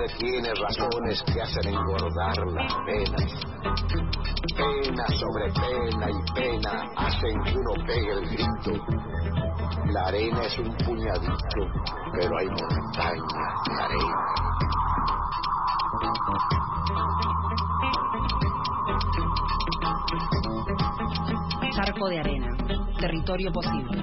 tiene razones que hacen engordar las penas. Pena sobre pena y pena hacen que uno pegue el grito. La arena es un puñadito, pero hay montañas de arena. Charco de arena, territorio posible.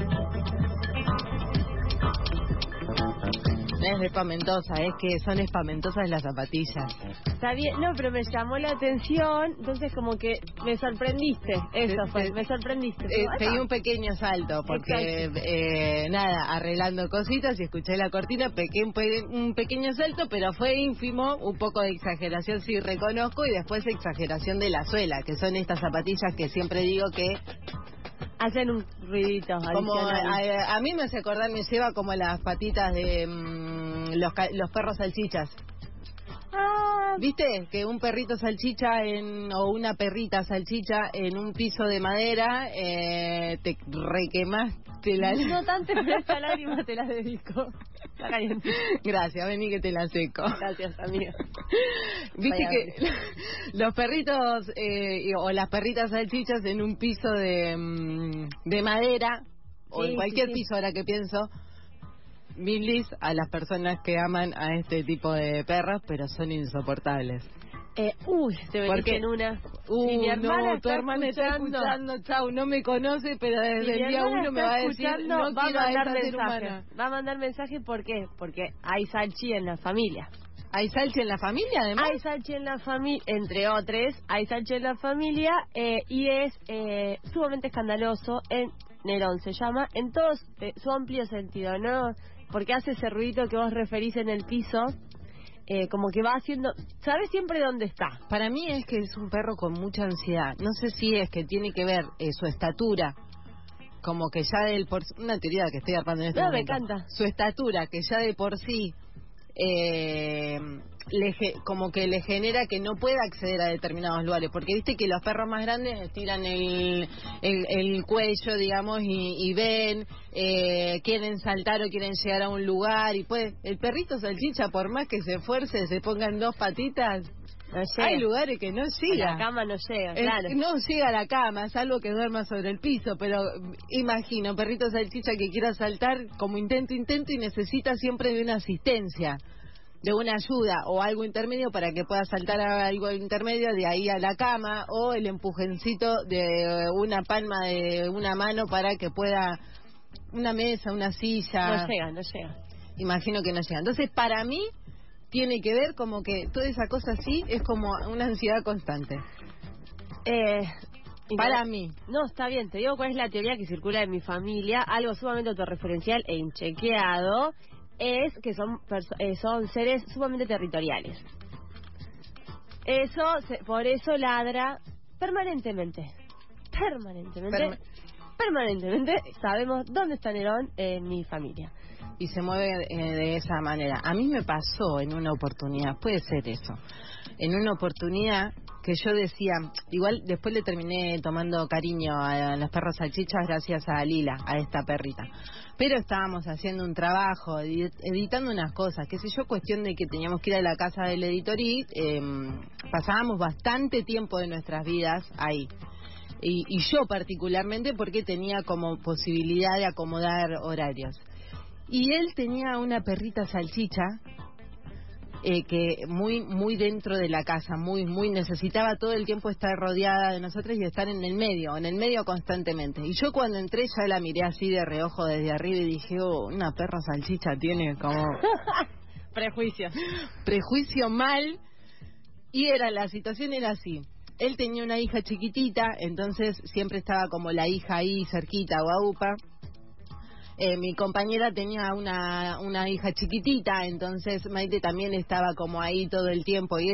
No es espamentosa, es que son espamentosas las zapatillas. Está bien, no, pero me llamó la atención, entonces como que me sorprendiste, eso fue, me sorprendiste. Pegué un pequeño salto, porque nada, arreglando cositas y escuché la cortina, pegué un pequeño salto, pero fue ínfimo, un poco de exageración sí reconozco, y después exageración de la suela, que son estas zapatillas que siempre digo que hacen un ruidito como adicional. a mí me hace acordar, me lleva como las patitas de los perros salchichas. ¿Viste? Que un perrito salchicha o una perrita salchicha en un piso de madera, te requemaste la... No tanto, pero esta lágrima te la dedico. Gracias, vení que te la seco. Gracias, amiga. Viste que los perritos o las perritas salchichas en un piso de madera, o en cualquier piso, ahora que pienso, milis a las personas que aman a este tipo de perros, pero son insoportables. Te venís en una. Mi hermana tu hermana está escuchando, chau, no me conoce, pero desde el día uno me va a decir, no quiero a esta ser humana. Va a mandar mensaje, ¿por qué? Porque hay salchi en la familia. ¿Hay salchi en la familia, además? Hay salchi en la familia, entre otros, hay salchi en la familia, y es sumamente escandaloso en Nerón, se llama, en todo su amplio sentido, ¿no? Porque hace ese ruidito que vos referís en el piso, como que va haciendo... ¿Sabes siempre dónde está? Para mí es que es un perro con mucha ansiedad. No sé si es que tiene que ver su estatura, como que ya una teoría que estoy armando en este momento. Me encanta. Su estatura, que ya de por sí... como que le genera que no pueda acceder a determinados lugares, porque viste que los perros más grandes estiran el cuello, digamos, y ven, quieren saltar o quieren llegar a un lugar, y pues el perrito salchicha, por más que se esfuerce, se ponga en dos patitas, no llega. Hay lugares que no llega. A la cama no llega, claro. No llega a la cama, salvo que duerma sobre el piso, pero imagino, perrito salchicha que quiera saltar, como intento y necesita siempre de una asistencia, de una ayuda o algo intermedio para que pueda saltar a algo intermedio de ahí a la cama, o el empujencito de una palma de una mano para que pueda, una mesa, una silla. No llega. Imagino que no llega. Entonces, para mí, tiene que ver como que toda esa cosa así es como una ansiedad constante. Para mí. No, está bien, te digo cuál es la teoría que circula en mi familia, algo sumamente autorreferencial e inchequeado, es que son seres sumamente territoriales. Por eso ladra permanentemente. Permanentemente sabemos dónde está Nerón en mi familia. Y se mueve de esa manera. A mí me pasó en una oportunidad, puede ser eso, en una oportunidad que yo decía, igual después le terminé tomando cariño a los perros salchichas gracias a Lila, a esta perrita. Pero estábamos haciendo un trabajo, editando unas cosas, qué sé yo, cuestión de que teníamos que ir a la casa del editor y pasábamos bastante tiempo de nuestras vidas ahí. Y yo particularmente porque tenía como posibilidad de acomodar horarios. Y él tenía una perrita salchicha que muy dentro de la casa, muy necesitaba todo el tiempo estar rodeada de nosotros y estar en el medio constantemente. Y yo cuando entré ya la miré así de reojo desde arriba y dije, una perra salchicha tiene como... Prejuicio mal. Y la situación era así. Él tenía una hija chiquitita, entonces siempre estaba como la hija ahí cerquita, guaupa. Mi compañera tenía una hija chiquitita, entonces Maite también estaba como ahí todo el tiempo y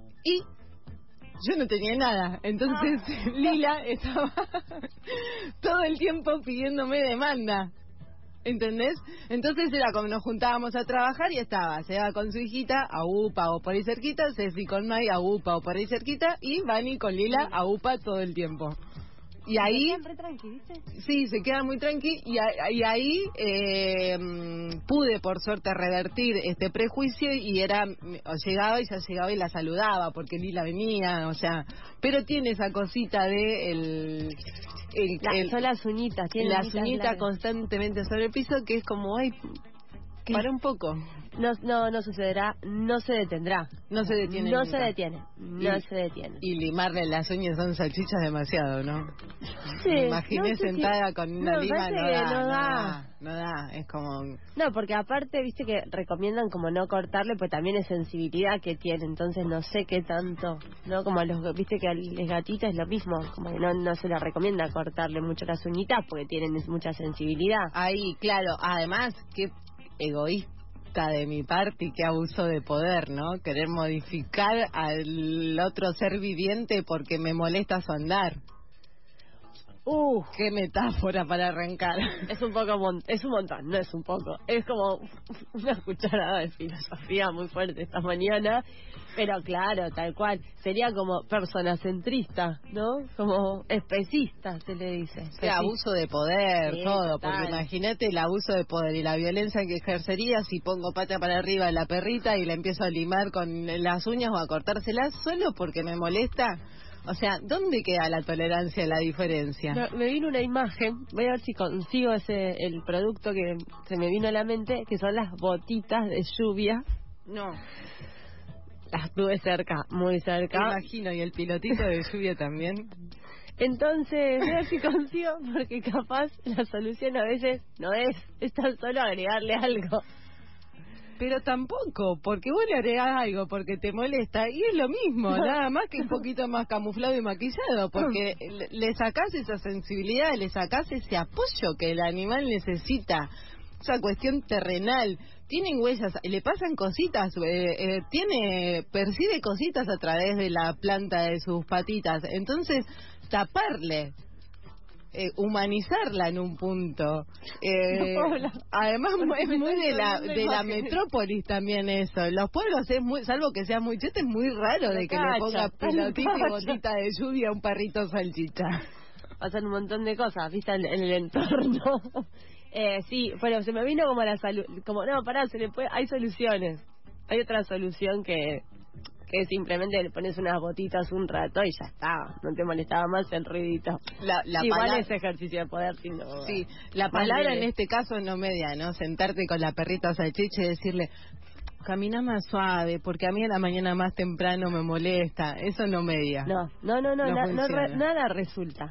yo no tenía nada, entonces Lila estaba todo el tiempo pidiéndome demanda, ¿entendés? Entonces era como nos juntábamos a trabajar y se va con su hijita a UPA o por ahí cerquita, Ceci con May a UPA o por ahí cerquita y Vani con Lila a UPA todo el tiempo. Y ahí... Siempre tranqui, ¿viste? Sí, se queda muy tranqui y ahí pude por suerte revertir este prejuicio y llegaba y la saludaba porque Lila venía, o sea, pero tiene esa cosita de son las uñitas, tiene las uñitas constantemente sobre el piso que es como, ay, para un poco. No sucederá, no se detendrá. No se detiene No nunca. se detiene, no se detiene. Y limarle las uñas son salchichas demasiado, ¿no? Sí, Me imaginé no sé sentada con una lima, no da, es como... No, porque aparte, viste que recomiendan como no cortarle, pues también es sensibilidad que tiene, entonces no sé qué tanto, ¿no? Como viste que a las gatitas es lo mismo, como que no se les recomienda cortarle mucho las uñitas porque tienen mucha sensibilidad. Ahí, claro, además, qué egoísta de mi parte y qué abuso de poder, ¿no? Querer modificar al otro ser viviente porque me molesta su andar. Qué metáfora para arrancar. Es un montón, no es un poco. Es como una cucharada de filosofía muy fuerte esta mañana, pero claro, tal cual. Sería como personacentrista, ¿no? Como especista, se le dice. Sí, abuso de poder, sí, todo, total. porque imagínate el abuso de poder y la violencia que ejercería si pongo pata para arriba a la perrita y la empiezo a limar con las uñas o a cortárselas solo porque me molesta. O sea, ¿dónde queda la tolerancia, la diferencia? No, me vino una imagen, voy a ver si consigo el producto que se me vino a la mente, que son las botitas de lluvia. No. Las tuve cerca, muy cerca. Me imagino, y el pilotito de lluvia también. Entonces, voy a ver si consigo, porque capaz la solución a veces no es tan solo agregarle algo. Pero tampoco, porque vos le agregás algo porque te molesta y es lo mismo, nada más que un poquito más camuflado y maquillado, porque le sacás esa sensibilidad, le sacás ese apoyo que el animal necesita, esa cuestión terrenal. Tienen huellas, le pasan cositas, percibe cositas a través de la planta de sus patitas, entonces taparle. Humanizarla en un punto. Además es muy de la metrópolis también eso. Los pueblos es muy, salvo que sea muy chete, es muy raro de que le ponga pelotita y botita de lluvia a un perrito salchicha. Pasan un montón de cosas, viste, en el entorno. Sí, pero se me vino como la salud, como no, pará, hay soluciones. Hay otra solución que simplemente le pones unas botitas un rato y ya está, no te molestaba más el ruidito. Igual es ejercicio de poder, sin duda. Sí, la palabra en este caso no media, ¿no? Sentarte con la perrita salchicha y decirle, camina más suave, porque a mí a la mañana más temprano me molesta. Eso no media. No, nada resulta.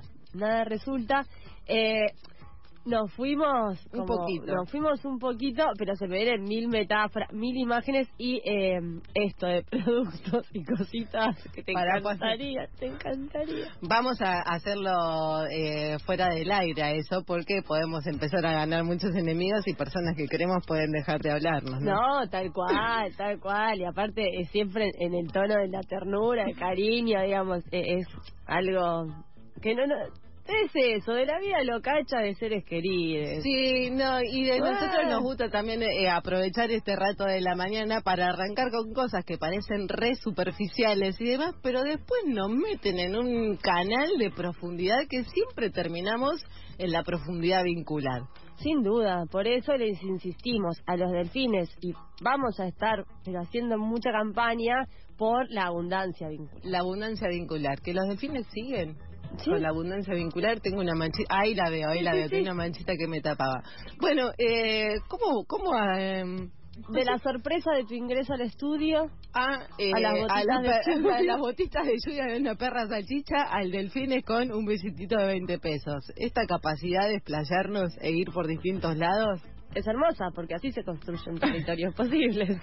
Nos fuimos un poquito, pero se me vienen 1000 metáforas, 1000 imágenes y esto de productos y cositas que te encantaría. Vamos a hacerlo fuera del aire a eso, porque podemos empezar a ganar muchos enemigos y personas que queremos pueden dejar de hablarnos, ¿no? No, tal cual, y aparte es siempre en el tono de la ternura, el cariño, digamos, es algo que no es eso, de la vida locacha de seres queridos. Sí, no, y de nosotros nos gusta también aprovechar este rato de la mañana para arrancar con cosas que parecen re superficiales y demás, pero después nos meten en un canal de profundidad que siempre terminamos en la profundidad vincular. Sin duda, por eso les insistimos a los delfines y vamos a estar haciendo mucha campaña por la abundancia vincular. La abundancia vincular, que los delfines siguen. ¿Sí? Con la abundancia vincular tengo una manchita, ahí la veo, tengo una manchita que me tapaba. Bueno, ¿cómo de la sorpresa de tu ingreso al estudio a las botitas de lluvia de una perra salchicha al delfines con un visitito de 20 pesos? Esta capacidad de explayarnos e ir por distintos lados es hermosa, porque así se construyen territorios posibles.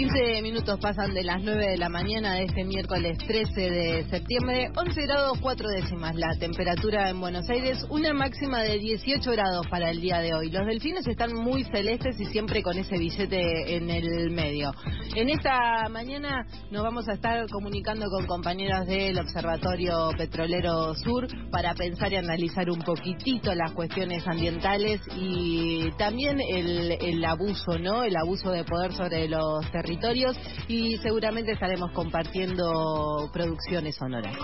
15 minutos pasan de las 9 de la mañana de este miércoles 13 de septiembre. 11 grados 4 décimas la temperatura en Buenos Aires, una máxima de 18 grados para el día de hoy. Los delfines están muy celestes y siempre con ese billete en el medio. En esta mañana nos vamos a estar comunicando con compañeros del Observatorio Petrolero Sur para pensar y analizar un poquitito las cuestiones ambientales y también el abuso, ¿no? El abuso de poder sobre los territorios, y seguramente estaremos compartiendo producciones sonoras.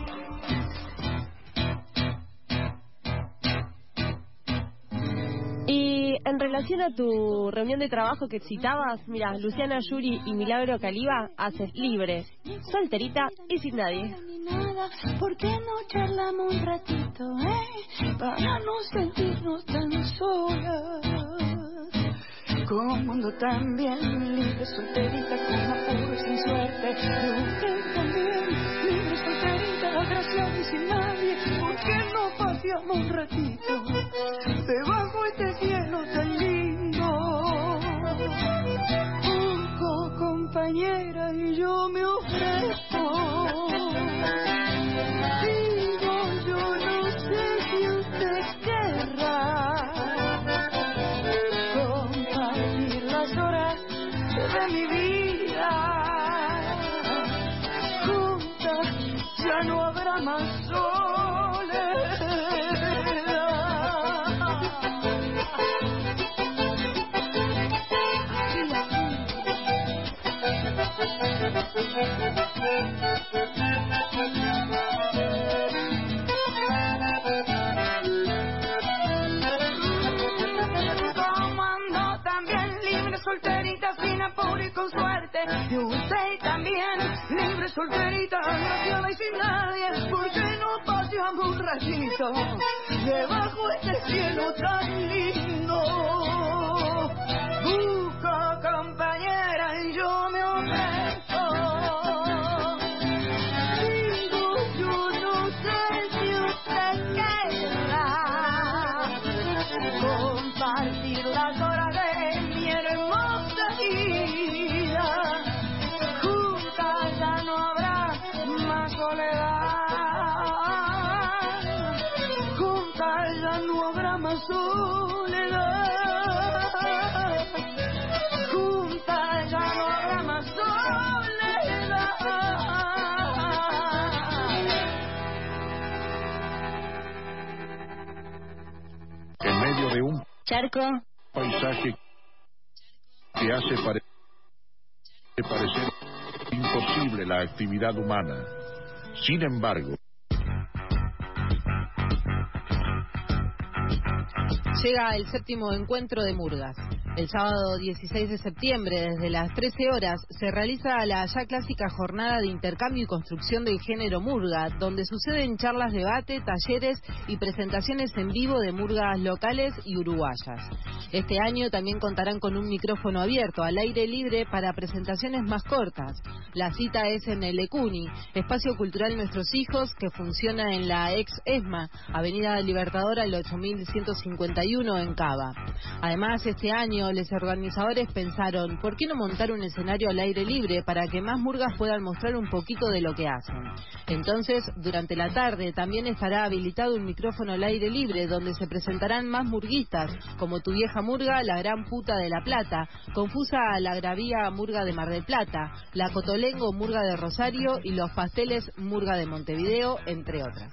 Y en relación a tu reunión de trabajo que citabas, mira, Luciana Yuri y Milagro Caliba hacen libre, solterita y sin nadie. ¿Por qué no charlamos un ratito, para no sentirnos tan solas? Con un mundo tan bien libre, solterita, con apuro y sin suerte. Y usted también, libre, solterita, agraciada y sin nadie. ¿Por qué no paseamos un ratito debajo este cielo tan lindo? Compañera, y yo me ofrezco. Digo, yo no sé si usted querrá compartir las horas de mi vida. Juntas ya no habrá más soledad. Como ando también libre, solterita, sin apuro y con suerte. Y usted también, libre, solterita, agraciada y sin nadie. ¿Por qué no paseamos un ratito debajo este cielo tan lindo? Busca compañera y yo me ofrezco. Digo, yo no sé si usted querrá compartir las horas de mi hermosa vida. Juntas ya no habrá más soledad. Juntas ya no habrá más soledad. Juntas ya no habrá más soledad. En medio de un Charco. paisaje que hace parecer imposible la actividad humana. Sin embargo, llega el séptimo encuentro de Murgas. El sábado 16 de septiembre, desde las 13 horas, se realiza la ya clásica jornada de intercambio y construcción del género murga, donde suceden charlas, debate, talleres y presentaciones en vivo de murgas locales y uruguayas. Este año también contarán con un micrófono abierto, al aire libre, para presentaciones más cortas. La cita es en el Ecuni, Espacio Cultural Nuestros Hijos, que funciona en la ex ESMA, Avenida Libertador al 8151 en Cava. Además, este año los organizadores pensaron, ¿por qué no montar un escenario al aire libre para que más murgas puedan mostrar un poquito de lo que hacen? Entonces, durante la tarde también estará habilitado un micrófono al aire libre donde se presentarán más murguistas, como Tu Vieja Murga, La Gran Puta de La Plata, Confusa La Gravía Murga de Mar del Plata, La Cotolengo Murga de Rosario y Los Pasteles Murga de Montevideo, entre otras.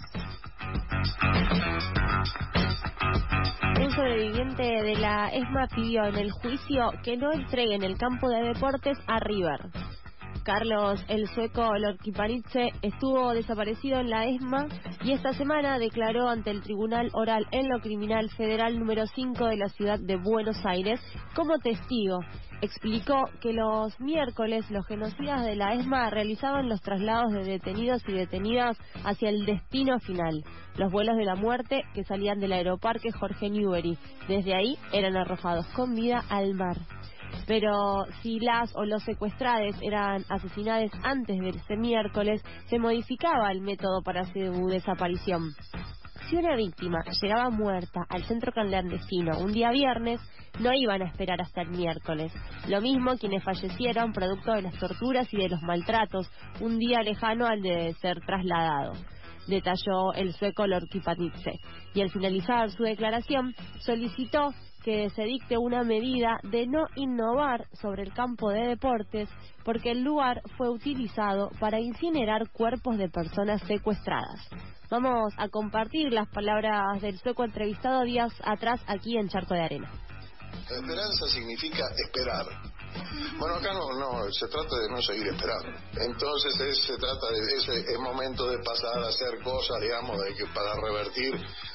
Un sobreviviente de la ESMA pidió en el juicio que no entreguen el campo de deportes a River. Carlos el sueco Lorquiparitze estuvo desaparecido en la ESMA y esta semana declaró ante el Tribunal Oral en lo Criminal Federal número 5 de la ciudad de Buenos Aires como testigo. Explicó que los miércoles los genocidas de la ESMA realizaban los traslados de detenidos y detenidas hacia el destino final, los vuelos de la muerte que salían del aeroparque Jorge Newbery. Desde ahí eran arrojados con vida al mar. Pero si las o los secuestrados eran asesinados antes de ese miércoles, se modificaba el método para su desaparición. si una víctima llegaba muerta al centro clandestino un día viernes, no iban a esperar hasta el miércoles. Lo mismo quienes fallecieron producto de las torturas y de los maltratos, un día lejano al de ser trasladado, detalló el sueco Lorki Panitze. Y al finalizar su declaración, solicitó que se dicte una medida de no innovar sobre el campo de deportes porque el lugar fue utilizado para incinerar cuerpos de personas secuestradas. Vamos a compartir las palabras del sueco entrevistado días atrás aquí en Charco de Arena. Esperanza significa esperar. Bueno, acá no, se trata de no seguir esperando. Entonces se trata de ese momento de pasar a hacer cosas, digamos, de que para revertir,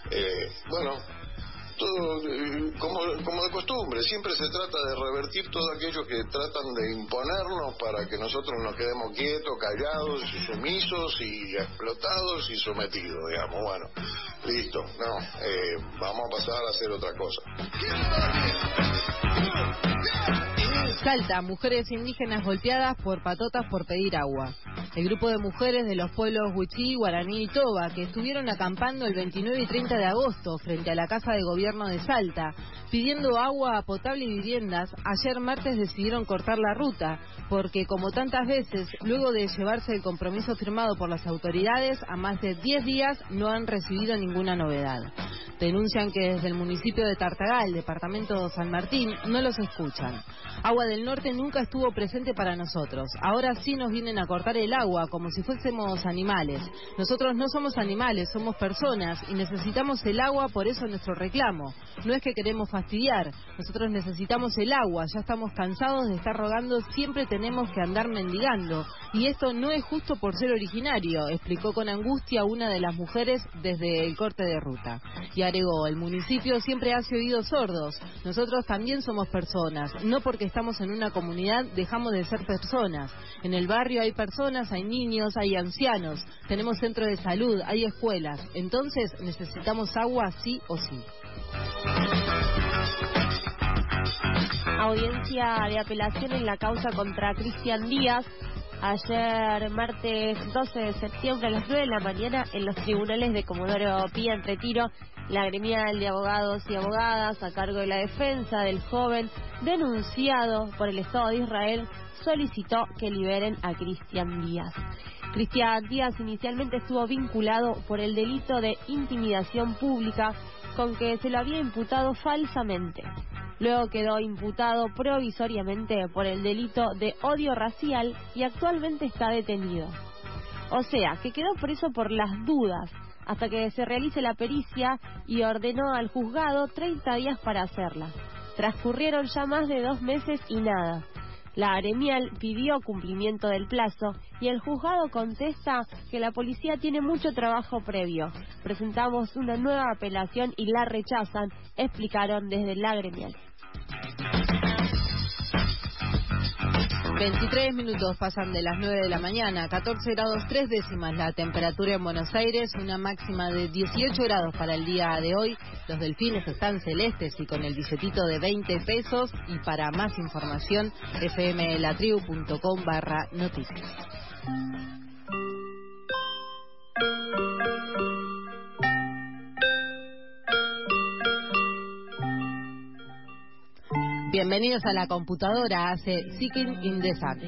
todo como de costumbre. Siempre se trata de revertir todo aquello que tratan de imponernos para que nosotros nos quedemos quietos, callados, sumisos y explotados y sometidos, digamos. Bueno, listo, vamos a pasar a hacer otra cosa. Salta, mujeres indígenas golpeadas por patotas por pedir agua. El grupo de mujeres de los pueblos Huichí, Guaraní y Toba, que estuvieron acampando el 29 y 30 de agosto frente a la Casa de Gobierno de Salta, pidiendo agua potable y viviendas, ayer martes decidieron cortar la ruta, porque como tantas veces, luego de llevarse el compromiso firmado por las autoridades, a más de 10 días no han recibido ninguna novedad. Denuncian que desde el municipio de Tartagal, departamento de San Martín, no los escuchan. Agua del Norte nunca estuvo presente para nosotros. Ahora sí nos vienen a cortar el agua como si fuésemos animales. Nosotros no somos animales, somos personas y necesitamos el agua, por eso nuestro reclamo. No es que queremos fastidiar, nosotros necesitamos el agua, ya estamos cansados de estar rogando, siempre tenemos que andar mendigando. Y esto no es justo por ser originario, explicó con angustia una de las mujeres desde el corte de ruta. Y agregó, el municipio siempre hace oídos sordos. Nosotros también somos personas, no porque estamos en una comunidad dejamos de ser personas. En el barrio hay personas, hay niños, hay ancianos, tenemos centro de salud, hay escuelas. Entonces necesitamos agua sí o sí. Audiencia de apelación en la causa contra Cristian Díaz. Ayer, martes 12 de septiembre a las 9 de la mañana, en los tribunales de Comodoro Pi en Retiro, la gremial de abogados y abogadas a cargo de la defensa del joven denunciado por el Estado de Israel solicitó que liberen a Cristian Díaz. Cristian Díaz inicialmente estuvo vinculado por el delito de intimidación pública con que se lo había imputado falsamente. Luego quedó imputado provisoriamente por el delito de odio racial y actualmente está detenido. O sea, que quedó preso por las dudas hasta que se realice la pericia y ordenó al juzgado 30 días para hacerla. Transcurrieron ya más de 2 meses y nada. La gremial pidió cumplimiento del plazo y el juzgado contesta que la policía tiene mucho trabajo previo. Presentamos una nueva apelación y la rechazan, explicaron desde la gremial. 23 minutos pasan de las 9 de la mañana, 14 grados 3 décimas la temperatura en Buenos Aires, una máxima de 18 grados para el día de hoy. Los delfines están celestes y con el billetito de 20 pesos. Y para más información, fmlatribu.com/noticias. Bienvenidos a la computadora, hace Seeking in the Sun.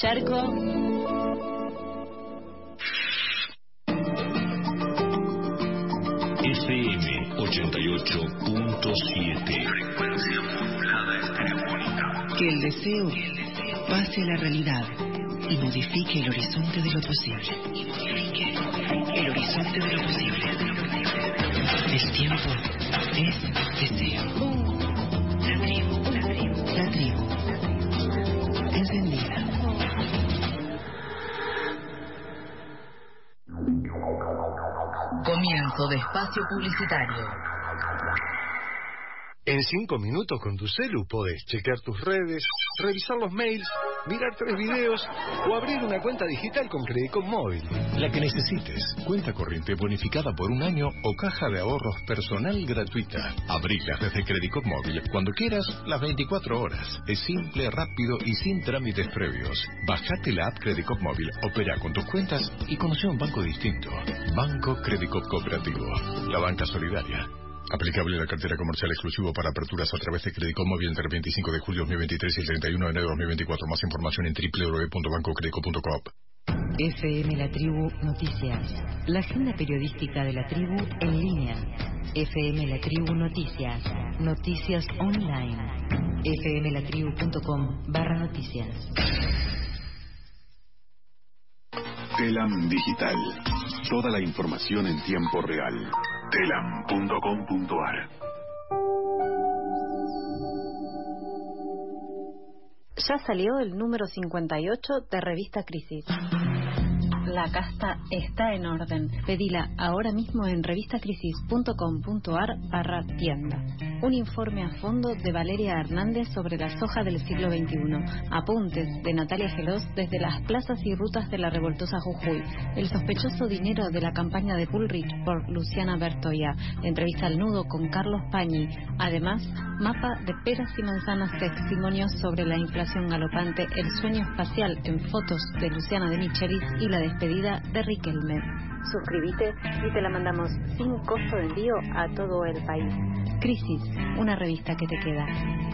Charco. FM 88.7. Frecuencia modulada estereofónica. Que el deseo pase a la realidad y modifique el horizonte de lo posible. El horizonte de lo posible. El tiempo es deseo. La tribu. Encendida. Comienzo de espacio publicitario. En 5 minutos con tu celu podés chequear tus redes, revisar los mails, mirar 3 videos o abrir una cuenta digital con Credicop Móvil. La que necesites. Cuenta corriente bonificada por 1 año o caja de ahorros personal gratuita. Abrilas desde Credicop Móvil cuando quieras, las 24 horas. Es simple, rápido y sin trámites previos. Bajate la app Credicop Móvil, opera con tus cuentas y conoce un banco distinto. Banco Credicop Cooperativo. La banca solidaria. Aplicable a la cartera comercial exclusivo para aperturas a través de Credicop Móvil entre el 25 de julio de 2023 y el 31 de enero de 2024. Más información en www.bancocredico.coop. FM La Tribu Noticias. La agenda periodística de La Tribu en línea. FM La Tribu Noticias. Noticias online. fmlatribu.com/noticias. Telam Digital. Toda la información en tiempo real. Telam.com.ar. Ya salió el número 58 de Revista Crisis. La casta está en orden. Pedila ahora mismo en revistacrisis.com.ar/tienda. Un informe a fondo de Valeria Hernández sobre la soja del siglo XXI. Apuntes de Natalia Gelos desde las plazas y rutas de la revoltosa Jujuy. El sospechoso dinero de la campaña de Bullrich por Luciana Bertoia. Entrevista al nudo con Carlos Pañi. Además, mapa de peras y manzanas, testimonios sobre la inflación galopante, el sueño espacial en fotos de Luciana de Michelis y la despedida de Riquelme. Suscríbete y te la mandamos sin costo de envío a todo el país. Crisis, una revista que te queda.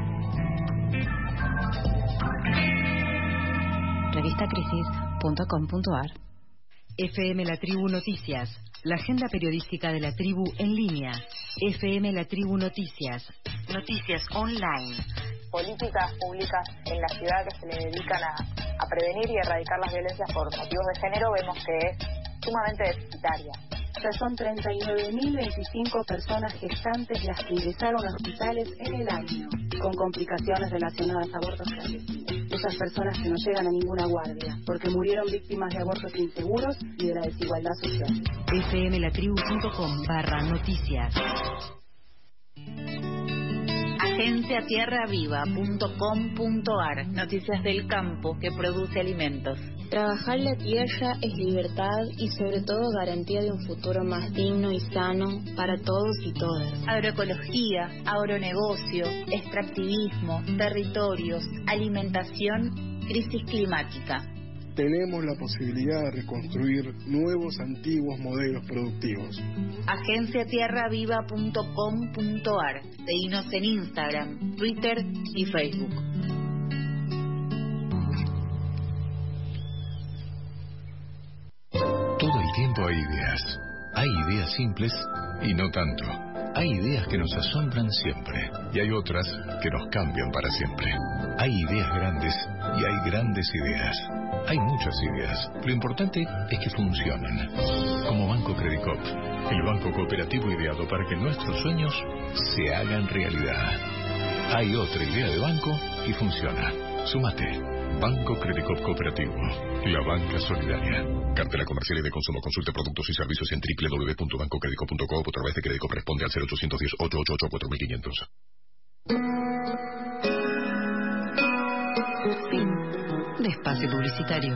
Revistacrisis.com.ar. FM La Tribu Noticias. La agenda periodística de La Tribu en línea. FM La Tribu Noticias. Noticias online. Políticas públicas en la ciudad que se le dedican a prevenir y erradicar las violencias por motivos de género, vemos que es sumamente deficitaria. Ya son 39.025 personas gestantes las que ingresaron a hospitales en el año, con complicaciones relacionadas a abortos clandestinos. Esas personas que no llegan a ninguna guardia, porque murieron víctimas de abortos inseguros y de la desigualdad social. fmlatribu.com/noticias. Agenciatierraviva.com.ar. Noticias del campo que produce alimentos. Trabajar la tierra es libertad y sobre todo garantía de un futuro más digno y sano para todos y todas. Agroecología, agronegocio, extractivismo, territorios, alimentación, crisis climática. Tenemos la posibilidad de reconstruir nuevos, antiguos modelos productivos. Agenciatierraviva.com.ar. Seguinos en Instagram, Twitter y Facebook. Todo el tiempo hay ideas. Hay ideas simples y no tanto. Hay ideas que nos asombran siempre y hay otras que nos cambian para siempre. Hay ideas grandes y hay grandes ideas. Hay muchas ideas. Lo importante es que funcionen. Como Banco Credicop, el banco cooperativo ideado para que nuestros sueños se hagan realidad. Hay otra idea de banco y funciona. Súmate. Banco Credicop Cooperativo. La banca solidaria. Cartera comercial y de consumo. Consulte productos y servicios en www.bancocredico.coop o a través de Credicop. Responde al 0810-888-4500. Fin de espacio publicitario.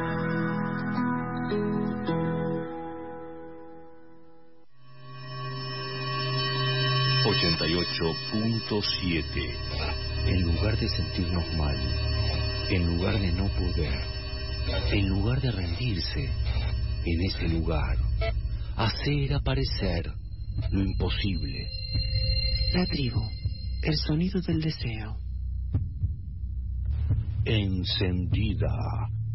...88.7... En lugar de sentirnos mal, en lugar de no poder, en lugar de rendirse, en ese lugar, hacer aparecer lo imposible. La tribu, el sonido del deseo. Encendida.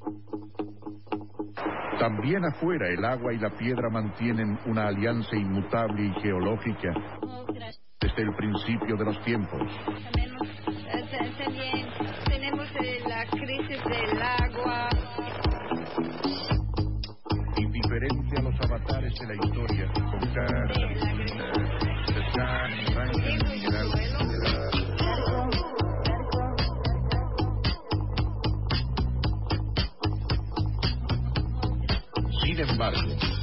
También afuera el agua y la piedra mantienen una alianza inmutable y geológica desde el principio de los tiempos. También tenemos la crisis del agua. Indiferente a los avatares de la historia, con sin embargo,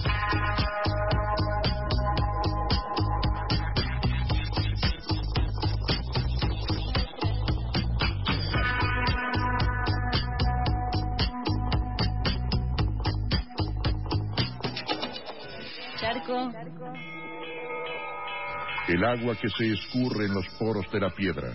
Charco. el agua que se escurre en los poros de la piedra.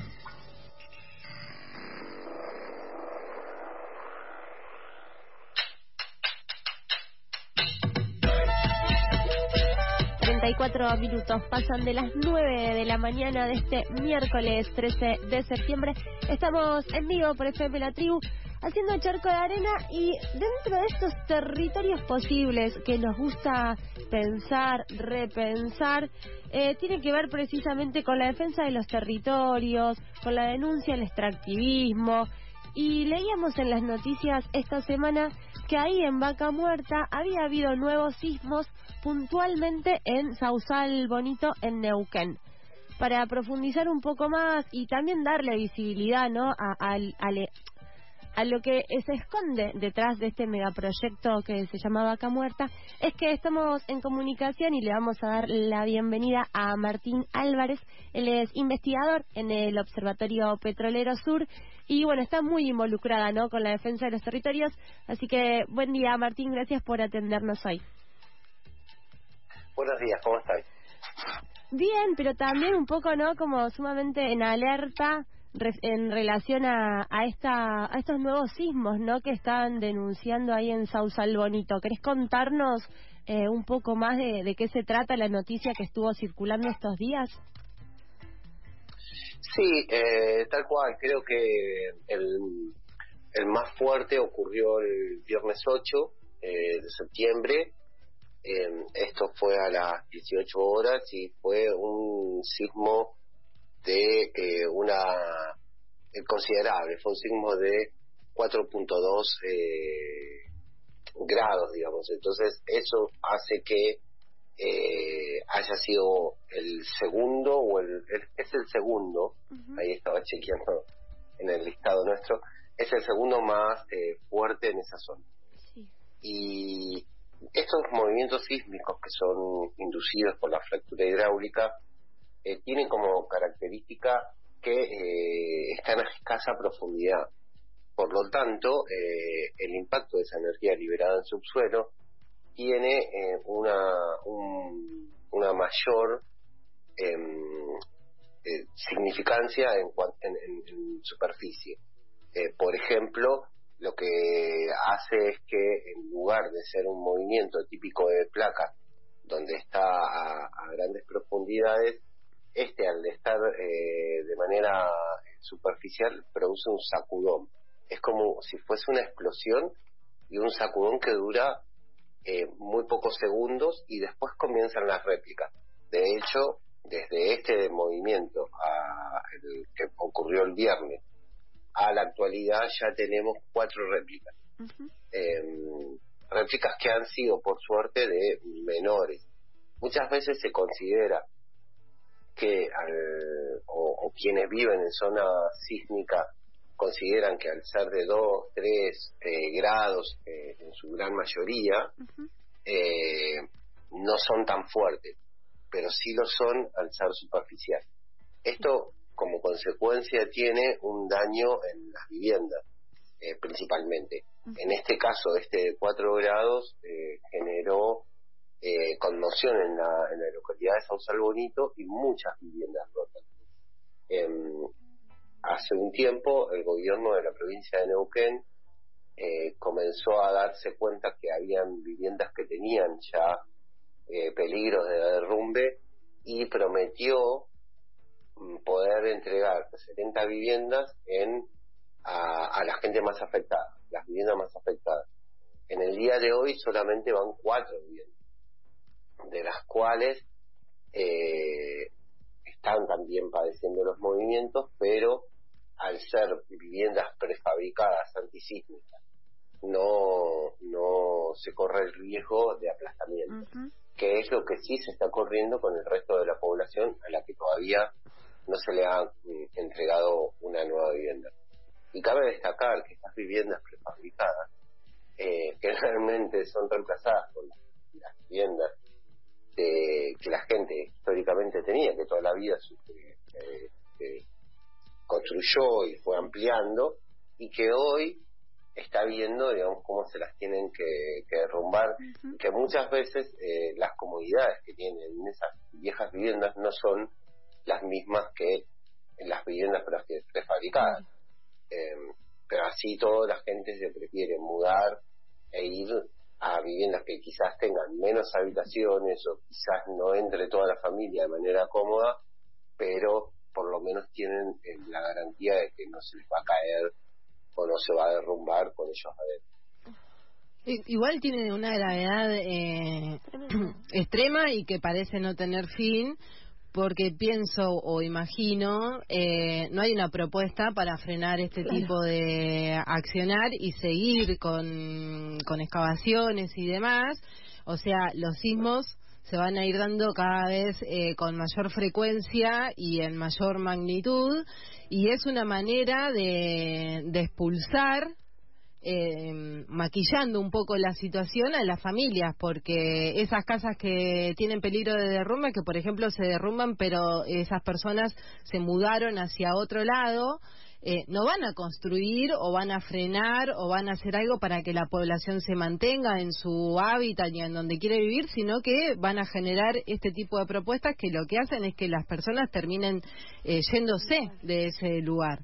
Minutos pasan de las 9 de la mañana de este miércoles 13 de septiembre. Estamos en vivo por FM La Tribu haciendo Charco de Arena, y dentro de estos territorios posibles que nos gusta pensar, repensar, tiene que ver precisamente con la defensa de los territorios, con la denuncia al extractivismo. Y leíamos en las noticias esta semana que ahí en Vaca Muerta había habido nuevos sismos, puntualmente en Sausal Bonito, en Neuquén. Para profundizar un poco más y también darle visibilidad, ¿no?, a lo que se esconde detrás de este megaproyecto que se llama Vaca Muerta, es que estamos en comunicación y le vamos a dar la bienvenida a Martín Álvarez. Él es investigador en el Observatorio Petrolero Sur y, bueno, está muy involucrada, ¿no?, con la defensa de los territorios. Así que, buen día, Martín, gracias por atendernos hoy. Buenos días, ¿cómo estás? Bien, pero también un poco, ¿no?, como sumamente en alerta en relación a estos nuevos sismos, ¿no?, que están denunciando ahí en Sausal Bonito. ¿Querés contarnos un poco más de qué se trata la noticia que estuvo circulando estos días? Sí, tal cual. Creo que el más fuerte ocurrió el viernes 8 de septiembre. Esto fue a las 18 horas y fue un sismo de considerable. Fue un sismo de 4.2 grados, digamos. Entonces eso hace que haya sido el segundo, es el segundo, ahí estaba chequeando en el listado nuestro, es el segundo más fuerte en esa zona. Sí. Y estos movimientos sísmicos que son inducidos por la fractura hidráulica tienen como característica que están a escasa profundidad. Por lo tanto, el impacto de esa energía liberada en subsuelo tiene una mayor significancia en superficie. Por ejemplo, lo que hace es que en lugar de ser un movimiento típico de placa, donde está a grandes profundidades, al estar de manera superficial, produce un sacudón. Es como si fuese una explosión y un sacudón que dura muy pocos segundos y después comienzan las réplicas. De hecho, desde este movimiento el que ocurrió el viernes a la actualidad ya tenemos 4 réplicas. Réplicas que han sido, por suerte, de menores. Muchas veces se considera que o quienes viven en zona sísmica consideran que al ser de 2, 3 grados en su gran mayoría, no son tan fuertes, pero sí lo son al ser superficial. Esto como consecuencia tiene un daño en las viviendas, principalmente. En este caso, de 4 grados generó conmoción en la localidad de Sausal Bonito y muchas viviendas rotas. Hace un tiempo el gobierno de la provincia de Neuquén comenzó a darse cuenta que habían viviendas que tenían ya peligros de derrumbe y prometió poder entregar 70 viviendas a la gente más afectada, las viviendas más afectadas. En el día de hoy solamente van 4 viviendas, de las cuales están también padeciendo los movimientos, pero al ser viviendas prefabricadas antisísmicas, no se corre el riesgo de aplastamiento, que es lo que sí se está corriendo con el resto de la población, a la que todavía no se le ha entregado una nueva vivienda. Y cabe destacar que estas viviendas prefabricadas generalmente son reemplazadas por las viviendas que la gente históricamente tenía, que toda la vida construyó y fue ampliando, y que hoy está viendo, digamos, cómo se las tienen que derrumbar, que muchas veces las comodidades que tienen en esas viejas viviendas no son las mismas que en las viviendas prefabricadas. Pero así toda la gente se prefiere mudar e ir a viviendas que quizás tengan menos habitaciones o quizás no entre toda la familia de manera cómoda, pero por lo menos tienen la garantía de que no se les va a caer o no se va a derrumbar con ellos adentro. Igual tiene una gravedad extrema y que parece no tener fin, porque pienso o imagino, no hay una propuesta para frenar este tipo de accionar y seguir con excavaciones y demás. O sea, los sismos se van a ir dando cada vez con mayor frecuencia y en mayor magnitud, y es una manera de expulsar, maquillando un poco la situación a las familias, porque esas casas que tienen peligro de derrumbe, que por ejemplo se derrumban, pero esas personas se mudaron hacia otro lado, no van a construir o van a frenar o van a hacer algo para que la población se mantenga en su hábitat y en donde quiere vivir, sino que van a generar este tipo de propuestas que lo que hacen es que las personas terminen yéndose de ese lugar.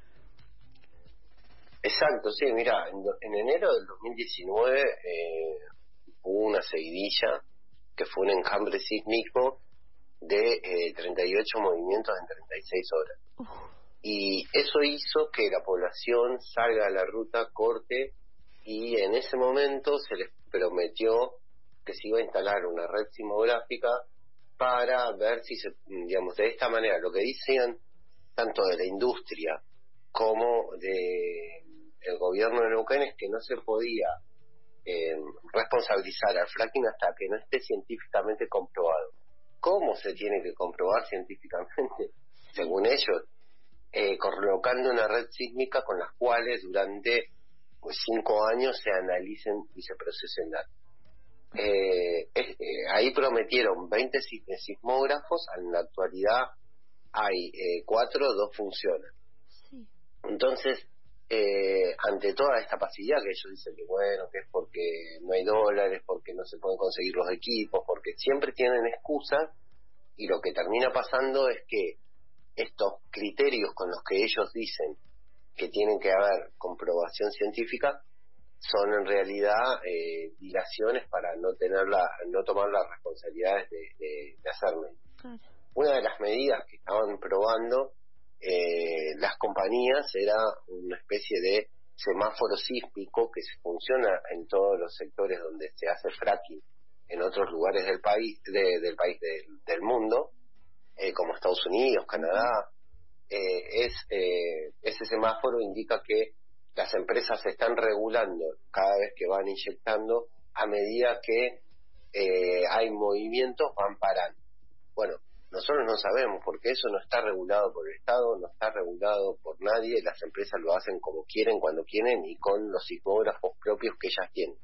Exacto, sí, mira, en enero del 2019 hubo una seguidilla que fue un enjambre sísmico de 38 movimientos en 36 horas. Y eso hizo que la población salga a la ruta, corte, y en ese momento se les prometió que se iba a instalar una red sismográfica para ver si se, digamos, de esta manera, lo que decían tanto de la industria como de el gobierno de Neuquén es que no se podía responsabilizar al fracking hasta que no esté científicamente comprobado. ¿Cómo se tiene que comprobar científicamente? Según ellos, colocando una red sísmica con las cuales durante 5 años se analicen y se procesen datos. Ahí prometieron 20 sismógrafos, en la actualidad hay 4, 2 funcionan. Entonces, ante toda esta pasividad que ellos dicen que bueno, que es porque no hay dólares, porque no se pueden conseguir los equipos, porque siempre tienen excusas, y lo que termina pasando es que estos criterios con los que ellos dicen que tienen que haber comprobación científica son en realidad dilaciones para no tomar las responsabilidades de hacerlo. Claro. Una de las medidas que estaban probando las compañías era una especie de semáforo sísmico que se funciona en todos los sectores donde se hace fracking en otros lugares del país del mundo, como Estados Unidos, Canadá. Ese semáforo indica que las empresas se están regulando cada vez que van inyectando, a medida que hay movimientos van parando. Bueno, nosotros no sabemos porque eso no está regulado por el Estado, no está regulado por nadie, las empresas lo hacen como quieren, cuando quieren y con los sismógrafos propios que ellas tienen.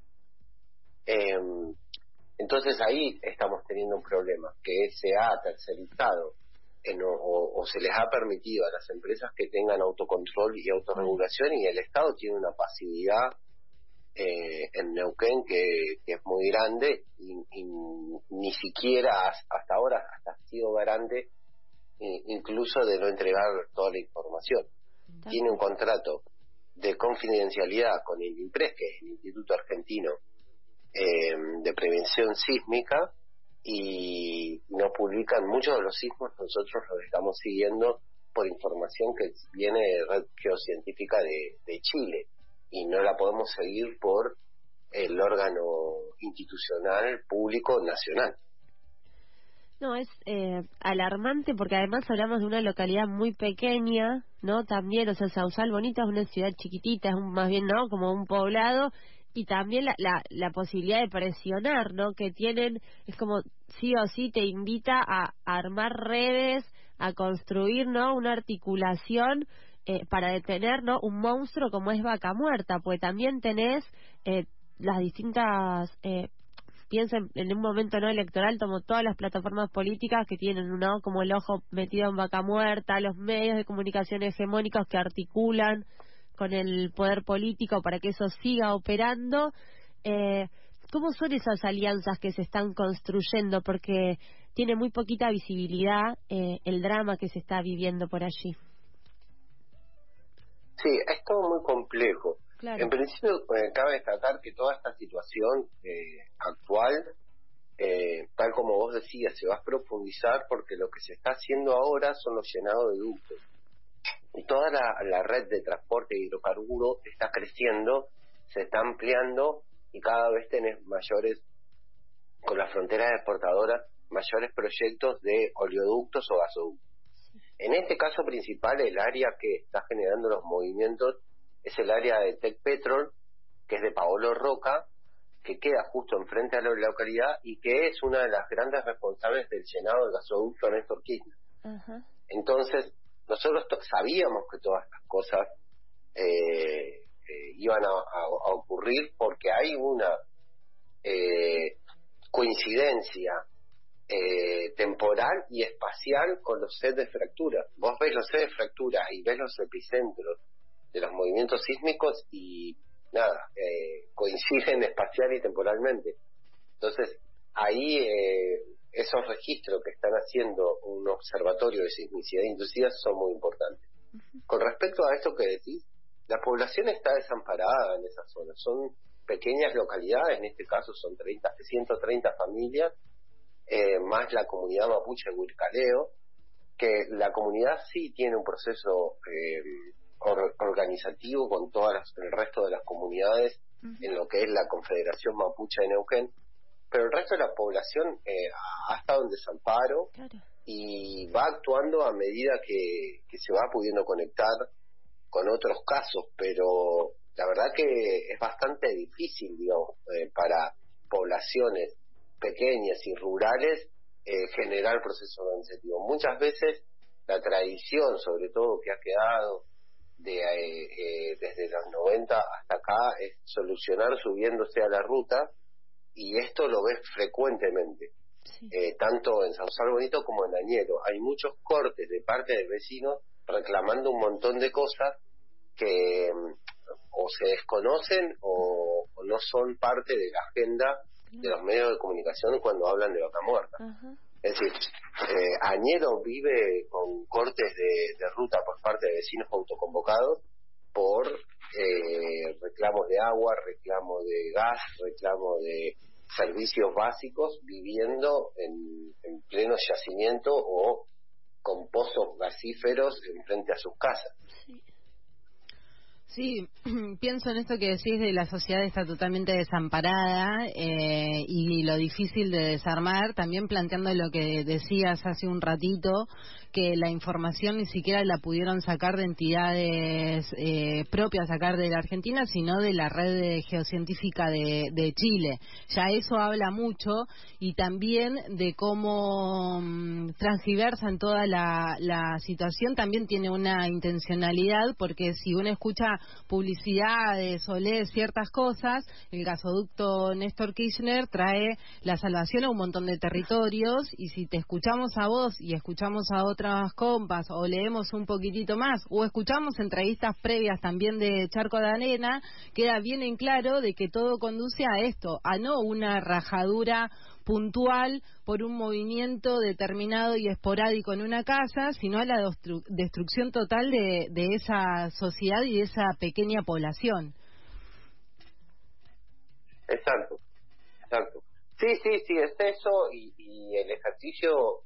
Entonces ahí estamos teniendo un problema, que se ha tercerizado o se les ha permitido a las empresas que tengan autocontrol y autorregulación, y el Estado tiene una pasividad en Neuquén que es muy grande y ni siquiera hasta ahora ha sido garante incluso de no entregar toda la información. Tiene un contrato de confidencialidad con el INPRES, que es el Instituto Argentino de Prevención Sísmica, y no publican muchos de los sismos. Nosotros los estamos siguiendo por información que viene de Red Geocientífica de Chile, y no la podemos seguir por el órgano institucional público nacional. No, es alarmante porque además hablamos de una localidad muy pequeña, ¿no? También, o sea, Sausal Bonito es una ciudad chiquitita, es más bien, ¿no? Como un poblado, y también la posibilidad de presionar, ¿no? Que tienen, es como sí o sí te invita a armar redes, a construir, ¿no? Una articulación para detener, ¿no? Un monstruo como es Vaca Muerta, pues también tenés las distintas... pienso en un momento no electoral, tomo todas las plataformas políticas que tienen, ¿no? Como el ojo metido en Vaca Muerta, los medios de comunicación hegemónicos que articulan con el poder político para que eso siga operando. ¿Cómo son esas alianzas que se están construyendo? Porque tiene muy poquita visibilidad el drama que se está viviendo por allí. Sí, es todo muy complejo. Claro. En principio, cabe destacar que toda esta situación actual, tal como vos decías, se va a profundizar porque lo que se está haciendo ahora son los llenados de ductos. Y toda la red de transporte de hidrocarburos está creciendo, se está ampliando y cada vez tenés mayores, con las fronteras exportadoras, mayores proyectos de oleoductos o gasoductos. En este caso principal, el área que está generando los movimientos es el área de Tecpetrol, que es de Paolo Roca, que queda justo enfrente a la localidad y que es una de las grandes responsables del llenado del gasoducto Néstor Kirchner. Ajá. Entonces, nosotros sabíamos que todas estas cosas iban a ocurrir porque hay una coincidencia temporal y espacial con los sets de fractura. Vos ves los sets de fractura y ves los epicentros de los movimientos sísmicos y nada, coinciden espacial y temporalmente. Entonces, ahí esos registros que están haciendo un observatorio de sismicidad inducida son muy importantes. Con respecto a esto que decís, la población está desamparada en esa zona. Son pequeñas localidades, en este caso son 130 familias, más la comunidad mapuche de Huilcaleo, que la comunidad sí tiene un proceso organizativo con el resto de las comunidades en lo que es la Confederación Mapuche de Neuquén, pero el resto de la población ha estado en desamparo. Claro. Y va actuando a medida que se va pudiendo conectar con otros casos, pero la verdad que es bastante difícil, digamos, para poblaciones pequeñas y rurales generar procesos organizativos. Muchas veces la tradición, sobre todo que ha quedado desde los 90 hasta acá, es solucionar subiéndose a la ruta, y esto lo ves frecuentemente, sí. Tanto en Sausal Bonito como en Añelo. Hay muchos cortes de parte de vecinos reclamando un montón de cosas que o se desconocen o no son parte de la agenda de los medios de comunicación cuando hablan de Vaca Muerta. Uh-huh. Es decir, Añelo vive con cortes de ruta por parte de vecinos autoconvocados por reclamos de agua, reclamos de gas, reclamos de servicios básicos, viviendo en pleno yacimiento o con pozos gasíferos enfrente a sus casas. Sí, pienso en esto que decís de la sociedad está totalmente desamparada y lo difícil de desarmar, también planteando lo que decías hace un ratito, que la información ni siquiera la pudieron sacar de entidades propias, sacar de la Argentina, sino de la red geocientífica de Chile. Ya eso habla mucho, y también de cómo transgiversan toda la situación, también tiene una intencionalidad, porque si uno escucha publicidades o lee ciertas cosas, el gasoducto Néstor Kirchner trae la salvación a un montón de territorios, y si te escuchamos a vos y escuchamos a otras compas o leemos un poquitito más o escuchamos entrevistas previas también de Charco de Arena, queda bien en claro de que todo conduce a esto, a no una rajadura puntual por un movimiento determinado y esporádico en una casa, sino a la destrucción total de esa sociedad y de esa pequeña población. Exacto. Sí, es eso, y el ejercicio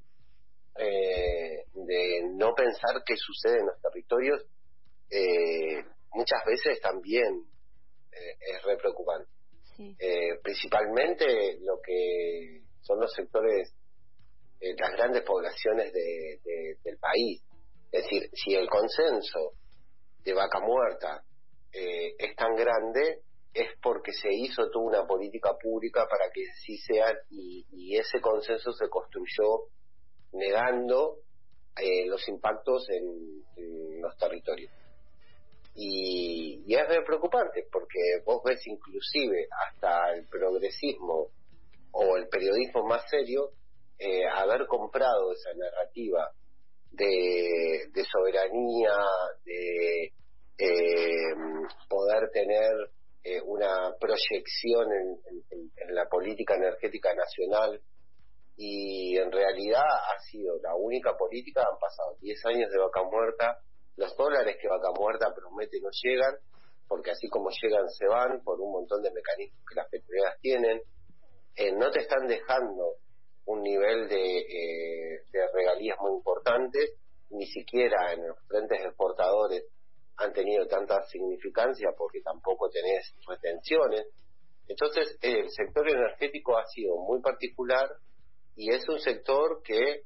de no pensar qué sucede en los territorios muchas veces también es re preocupante. principalmente lo que son los sectores, las grandes poblaciones del país. Es decir, si el consenso de Vaca Muerta es tan grande, es porque se hizo toda una política pública para que sí sea, y ese consenso se construyó negando los impactos en los territorios. Y es re preocupante, porque vos ves inclusive hasta el progresismo o el periodismo más serio haber comprado esa narrativa de soberanía, de poder tener una proyección en la política energética nacional, y en realidad ha sido la única política. Han pasado 10 años de Vaca Muerta, los dólares que Vaca Muerta promete no llegan, porque así como llegan se van por un montón de mecanismos que las petroleras tienen. No te están dejando un nivel de regalías muy importantes, ni siquiera en los frentes exportadores han tenido tanta significancia, porque tampoco tenés retenciones. Entonces el sector energético ha sido muy particular, y es un sector que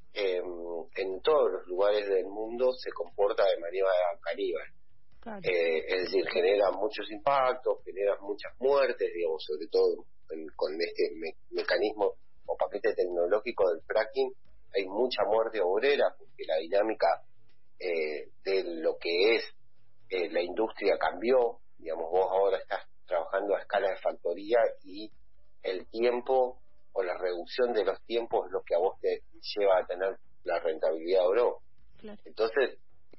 en todos los lugares del mundo se comporta de manera caníbal. Claro. Es decir, genera muchos impactos, genera muchas muertes, digamos, sobre todo con este mecanismo o paquete tecnológico del fracking. Hay mucha muerte obrera, porque la dinámica de lo que es la industria cambió. Digamos, vos ahora estás trabajando a escala de factoría, y el tiempo o la reducción de los tiempos es lo que a vos te lleva a tener la rentabilidad o no. Claro. Entonces,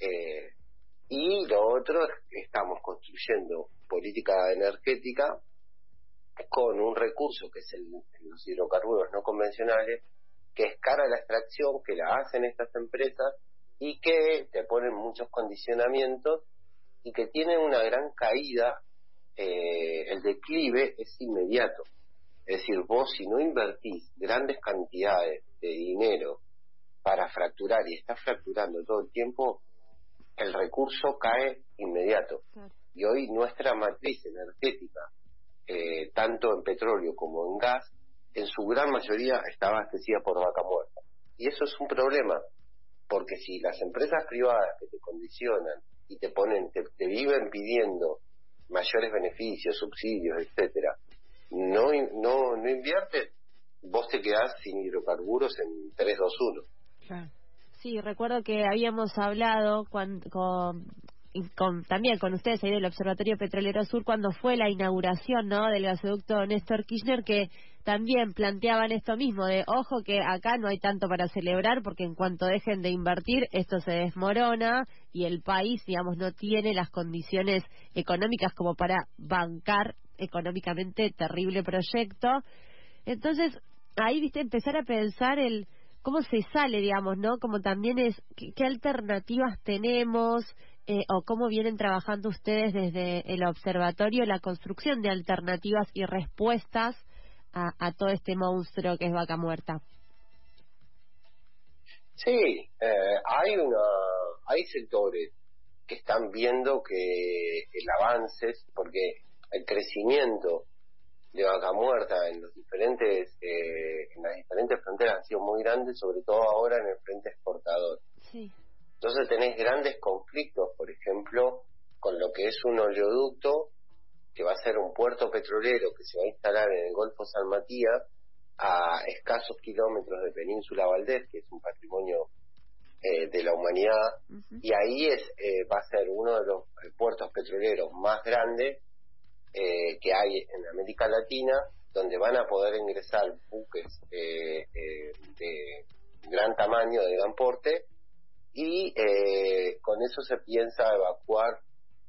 y lo otro es que estamos construyendo política energética con un recurso que es los hidrocarburos no convencionales, que es cara a la extracción, que la hacen estas empresas y que te ponen muchos condicionamientos y que tienen una gran caída. El declive es inmediato. Es decir, vos si no invertís grandes cantidades de dinero para fracturar, y estás fracturando todo el tiempo, el recurso cae inmediato. Claro. Y hoy nuestra matriz energética, tanto en petróleo como en gas, en su gran mayoría está abastecida por Vaca Muerta. Y eso es un problema, porque si las empresas privadas que te condicionan y te viven pidiendo mayores beneficios, subsidios, etcétera, no inviertes, vos te quedás sin hidrocarburos en 3, 2, 1. Claro. Sí, recuerdo que habíamos hablado también con ustedes ahí del Observatorio Petrolero Sur, cuando fue la inauguración, ¿no?, del gasoducto Néstor Kirchner, que también planteaban esto mismo, de ojo que acá no hay tanto para celebrar, porque en cuanto dejen de invertir esto se desmorona y el país, digamos, no tiene las condiciones económicas como para bancar económicamente terrible proyecto. Entonces ahí, viste, empezar a pensar cómo se sale, digamos, ¿no? Como también es qué alternativas tenemos, o cómo vienen trabajando ustedes desde el observatorio la construcción de alternativas y respuestas a todo este monstruo que es Vaca Muerta. Sí, hay sectores que están viendo que el avance, porque el crecimiento de Vaca Muerta en las diferentes fronteras ha sido muy grande, sobre todo ahora en el frente exportador. Sí. Entonces tenés grandes conflictos, por ejemplo, con lo que es un oleoducto que va a ser un puerto petrolero que se va a instalar en el Golfo San Matías, a escasos kilómetros de Península Valdés, que es un patrimonio de la humanidad. Uh-huh. Y ahí va a ser uno de los puertos petroleros más grandes que hay en América Latina, donde van a poder ingresar buques de gran tamaño, de gran porte, y con eso se piensa evacuar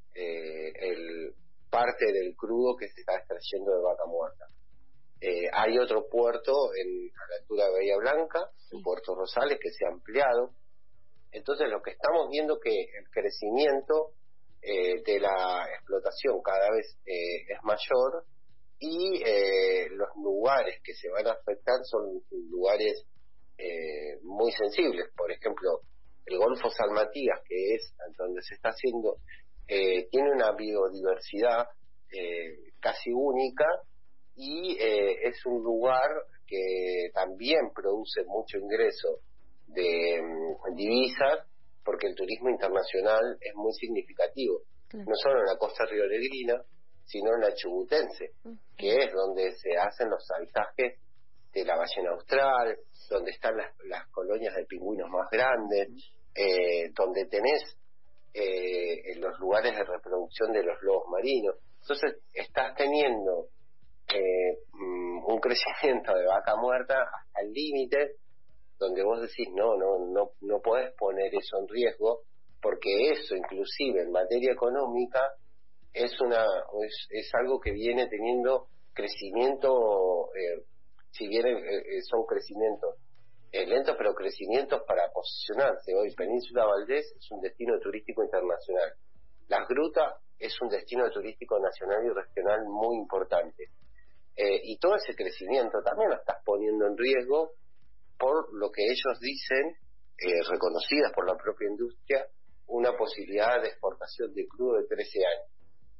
parte del crudo que se está extrayendo de Vaca Muerta. Hay otro puerto a la altura de Bahía Blanca, el Puerto Rosales, que se ha ampliado. Entonces lo que estamos viendo que el crecimiento de la explotación cada vez es mayor, y los lugares que se van a afectar son lugares muy sensibles. Por ejemplo, el Golfo San Matías, que es donde se está haciendo, tiene una biodiversidad casi única, y es un lugar que también produce mucho ingreso de divisas, porque el turismo internacional es muy significativo, no solo en la costa rionegrina, sino en la chubutense, que es donde se hacen los avistajes de la ballena austral, donde están las colonias de pingüinos más grandes, donde tenés los lugares de reproducción de los lobos marinos. Entonces estás teniendo un crecimiento de vaca muerta hasta el límite, donde vos decís no podés poner eso en riesgo, porque eso inclusive en materia económica es algo que viene teniendo crecimiento, si bien son crecimientos lentos, pero crecimientos para posicionarse. Hoy Península Valdés es un destino turístico internacional, Las Grutas es un destino turístico nacional y regional muy importante, y todo ese crecimiento también lo estás poniendo en riesgo por lo que ellos dicen, reconocidas por la propia industria, una posibilidad de exportación de crudo de 13 años.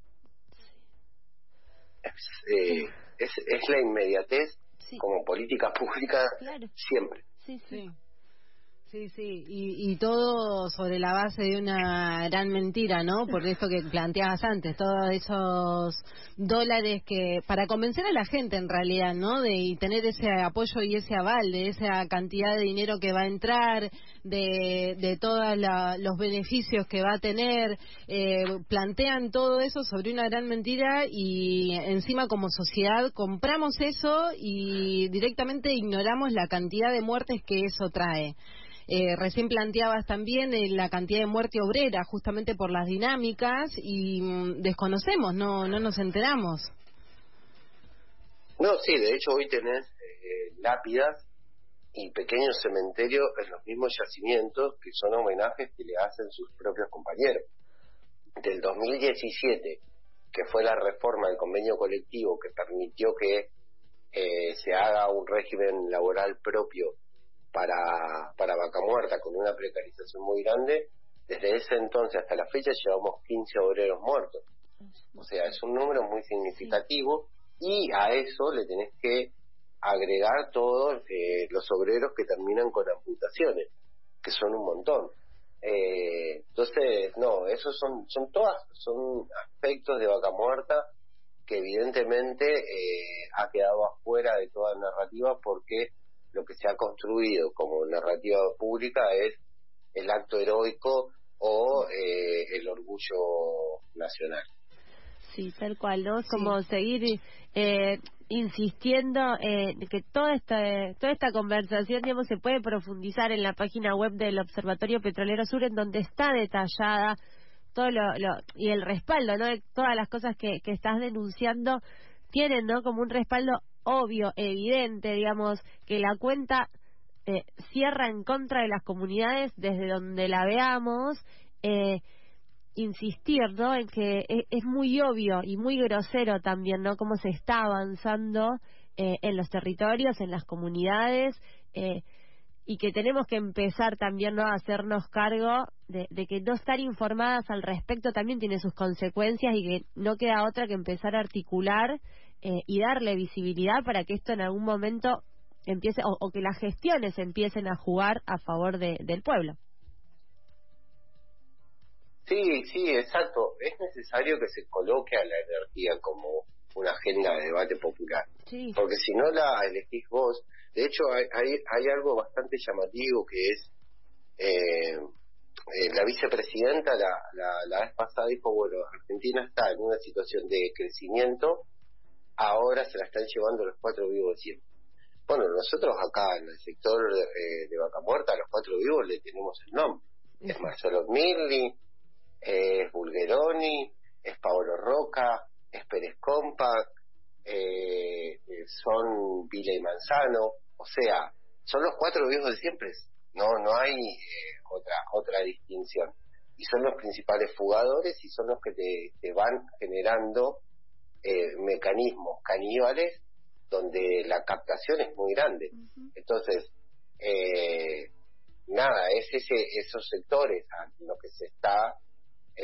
Es la inmediatez como política pública, siempre. Sí, y todo sobre la base de una gran mentira, ¿no? Por esto que planteabas antes, todos esos dólares que para convencer a la gente en realidad, ¿no? Y tener ese apoyo y ese aval de esa cantidad de dinero que va a entrar, de todos los beneficios que va a tener, plantean todo eso sobre una gran mentira y encima como sociedad compramos eso y directamente ignoramos la cantidad de muertes que eso trae. Recién planteabas también la cantidad de muerte obrera, justamente por las dinámicas, y desconocemos, no nos enteramos. No, sí, de hecho hoy tenés lápidas y pequeños cementerios en los mismos yacimientos, que son homenajes que le hacen sus propios compañeros. Del 2017, que fue la reforma del convenio colectivo que permitió que se haga un régimen laboral propio para Vaca Muerta, con una precarización muy grande, desde ese entonces hasta la fecha llevamos 15 obreros muertos. O sea, es un número muy significativo, y a eso le tenés que agregar todos los obreros que terminan con amputaciones, que son un montón. Entonces, no, esos son aspectos de Vaca Muerta que evidentemente ha quedado afuera de toda narrativa, porque lo que se ha construido como narrativa pública es el acto heroico o el orgullo nacional. Sí, tal cual, ¿no? Es como seguir insistiendo que toda esta conversación, digamos, se puede profundizar en la página web del Observatorio Petrolero Sur, en donde está detallada todo y el respaldo, ¿no? De todas las cosas que estás denunciando tienen, ¿no? Como un respaldo obvio, evidente, digamos, que la cuenta cierra en contra de las comunidades desde donde la veamos. Insistir, ¿no? En que es muy obvio y muy grosero también, ¿no? Cómo se está avanzando en los territorios, en las comunidades, y que tenemos que empezar también, ¿no? A hacernos cargo de que no estar informadas al respecto también tiene sus consecuencias, y que no queda otra que empezar a articular y darle visibilidad para que esto en algún momento empiece, o que las gestiones empiecen a jugar a favor del pueblo. Sí, exacto. Es necesario que se coloque a la energía como una agenda de debate popular. Sí. Porque si no la elegís vos. De hecho, hay algo bastante llamativo, que es la vicepresidenta la vez pasada dijo, bueno, Argentina está en una situación de crecimiento, ahora se la están llevando los 4 vivos de siempre. Bueno, nosotros acá en el sector de Vaca Muerta, a los 4 vivos le tenemos el nombre. Es Marcelo Mirli, es Bulgeroni, es Paolo Roca, es Pérez Compact, son Vila y Manzano. O sea, son los 4 viejos de siempre. No hay otra distinción. Y son los principales fugadores, y son los que te van generando mecanismos caníbales donde la captación es muy grande. Entonces, nada, es esos sectores a los que se está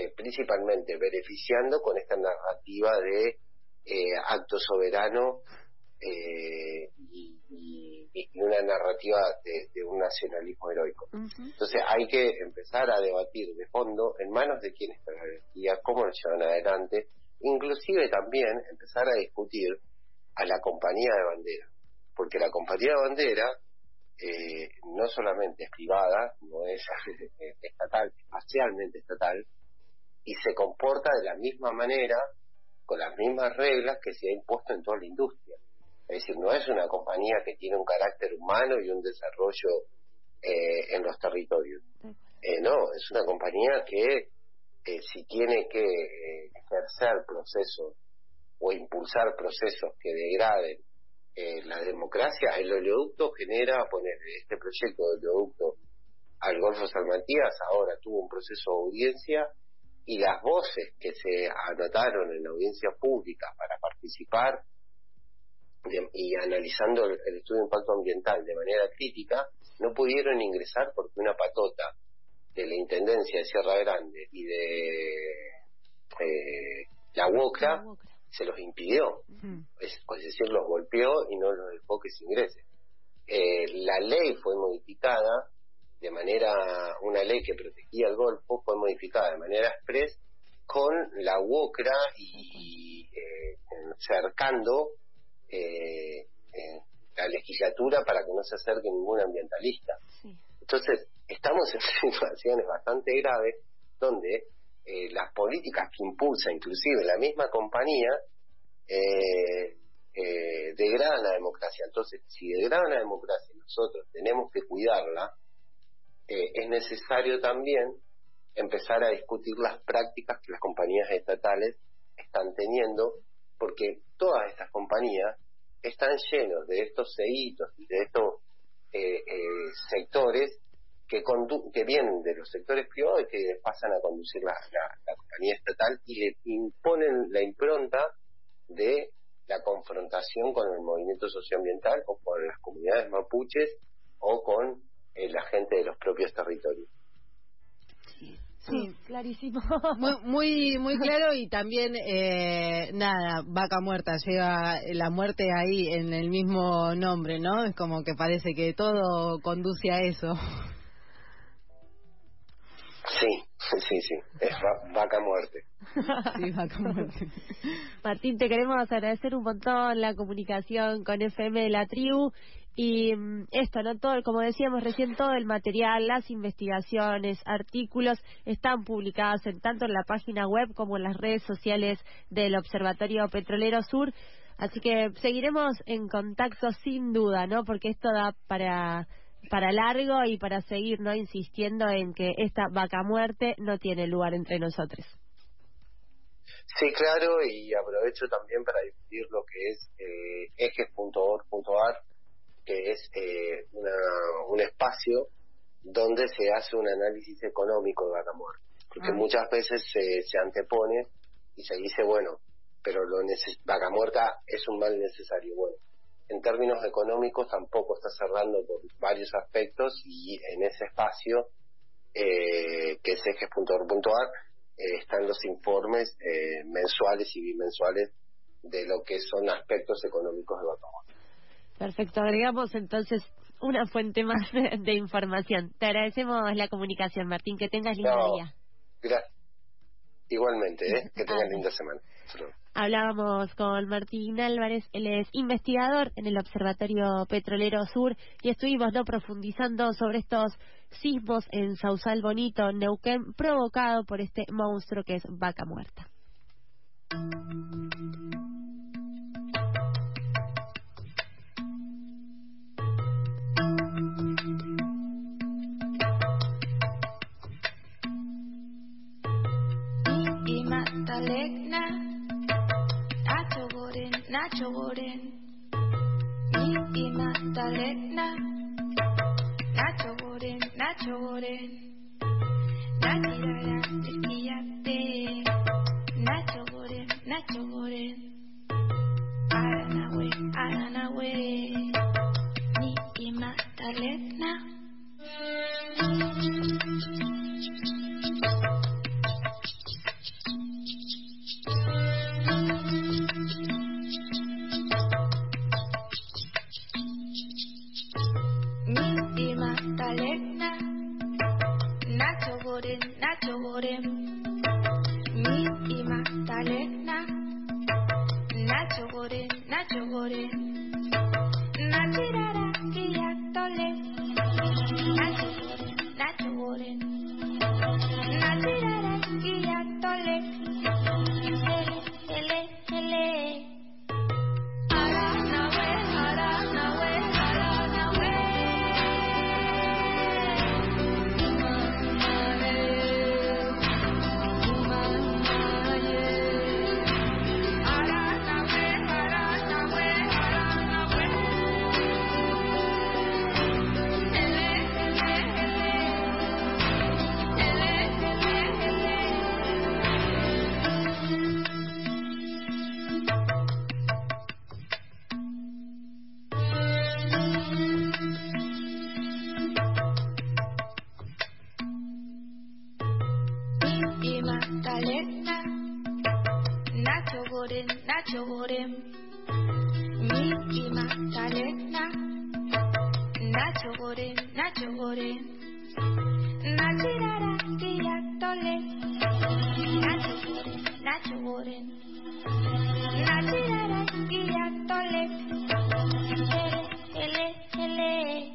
principalmente beneficiando con esta narrativa de acto soberano y una narrativa de un nacionalismo heroico. Entonces hay que empezar a debatir de fondo en manos de quién está la jerarquía, cómo lo llevan adelante, inclusive también empezar a discutir a la compañía de bandera, porque la compañía de bandera no solamente es privada, no es estatal, es parcialmente estatal, y se comporta de la misma manera, con las mismas reglas que se ha impuesto en toda la industria. Es decir, no es una compañía que tiene un carácter humano y un desarrollo en los territorios. No, es una compañía que si tiene que ejercer procesos o impulsar procesos que degraden la democracia, el oleoducto genera, poner este proyecto de oleoducto al Golfo San Matías, ahora tuvo un proceso de audiencia, y las voces que se anotaron en la audiencia pública para participar y analizando el estudio de impacto ambiental de manera crítica, no pudieron ingresar porque una patota de la Intendencia de Sierra Grande y de la UOCRA se los impidió, es decir, los golpeó y no los dejó que se ingresen. La ley fue modificada de manera, una ley que protegía el Golfo fue modificada de manera express con la UOCRA y cercando la legislatura para que no se acerque ningún ambientalista. Entonces, estamos en situaciones bastante graves donde las políticas que impulsa inclusive la misma compañía degradan la democracia. Entonces, si degradan la democracia y nosotros tenemos que cuidarla, es necesario también empezar a discutir las prácticas que las compañías estatales están teniendo, porque todas estas compañías están llenos de estos ceitos y de estos sectores que vienen de los sectores privados y que pasan a conducir la compañía estatal y le imponen la impronta de la confrontación con el movimiento socioambiental o con las comunidades mapuches o con la gente de los propios territorios. Sí, clarísimo. Muy claro, y también Vaca Muerta lleva la muerte ahí en el mismo nombre, ¿no? Es como que parece que todo conduce a eso. Sí, es Vaca Muerte. Sí, Vaca Muerte. Martín, te queremos agradecer un montón la comunicación con FM de la Tribu. Y esto, ¿no? Todo, como decíamos recién, todo el material, las investigaciones, artículos están publicados tanto en la página web como en las redes sociales del Observatorio Petrolero Sur. Así que seguiremos en contacto sin duda, ¿no? Porque esto da para largo y para seguir, ¿no? Insistiendo en que esta vaca muerte no tiene lugar entre nosotros. Sí, claro, y aprovecho también para difundir lo que es ejes.org.ar, que es un espacio donde se hace un análisis económico de vaca muerta, porque muchas veces se antepone y se dice, bueno, pero vaca muerta es un mal necesario. Bueno, en términos económicos tampoco está cerrando por varios aspectos, y en ese espacio que es ejes.org.ar están los informes mensuales y bimensuales de lo que son aspectos económicos de vaca muerta. Perfecto, agregamos entonces una fuente más de información. Te agradecemos la comunicación, Martín, que tengas lindo día. Gracias. Igualmente, que tengas linda semana. Hablábamos con Martín Álvarez, él es investigador en el Observatorio Petrolero Sur, y estuvimos profundizando sobre estos sismos en Sausal Bonito, Neuquén, provocado por este monstruo que es vaca muerta. Magdalena, Nacho Goren, y Magdalena, Nacho Goren, Nachirara, Esquillate, Nacho Goren, Aranahue, y Magdalena. Nacho Gore, Nachirara, Guiatole, Nacho Gore, Nachirara, Guiatole, ele. Nacho Gore, Miki Magdalena, Nacho Gore, Nachirara, Guiatole, Nacho Gore, Nachirara, Guiatole, ele.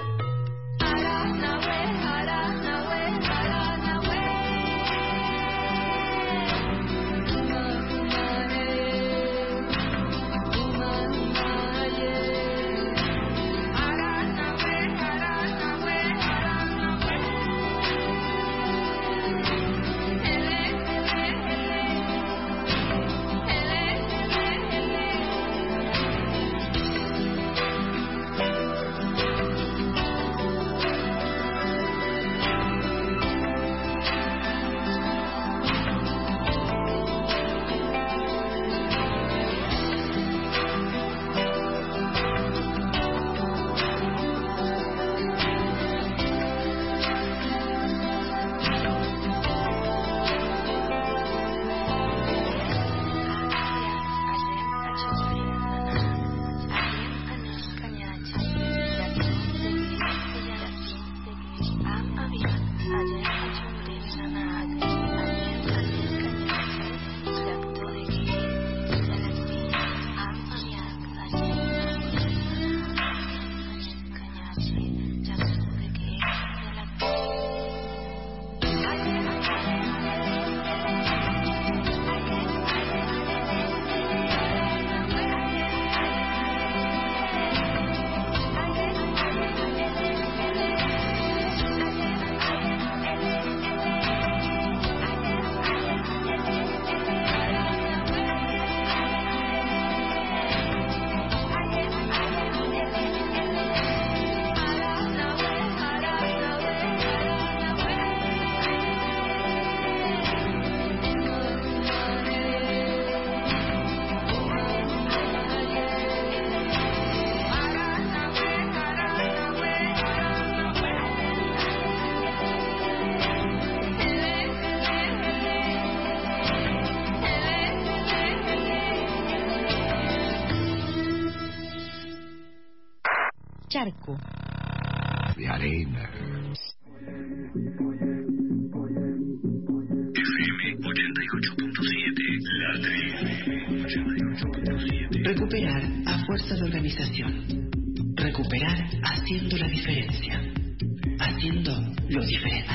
Charco de arena. FM 88.7. La Tribu 88.7. Recuperar a fuerza de organización. Recuperar haciendo la diferencia. Haciendo lo diferente.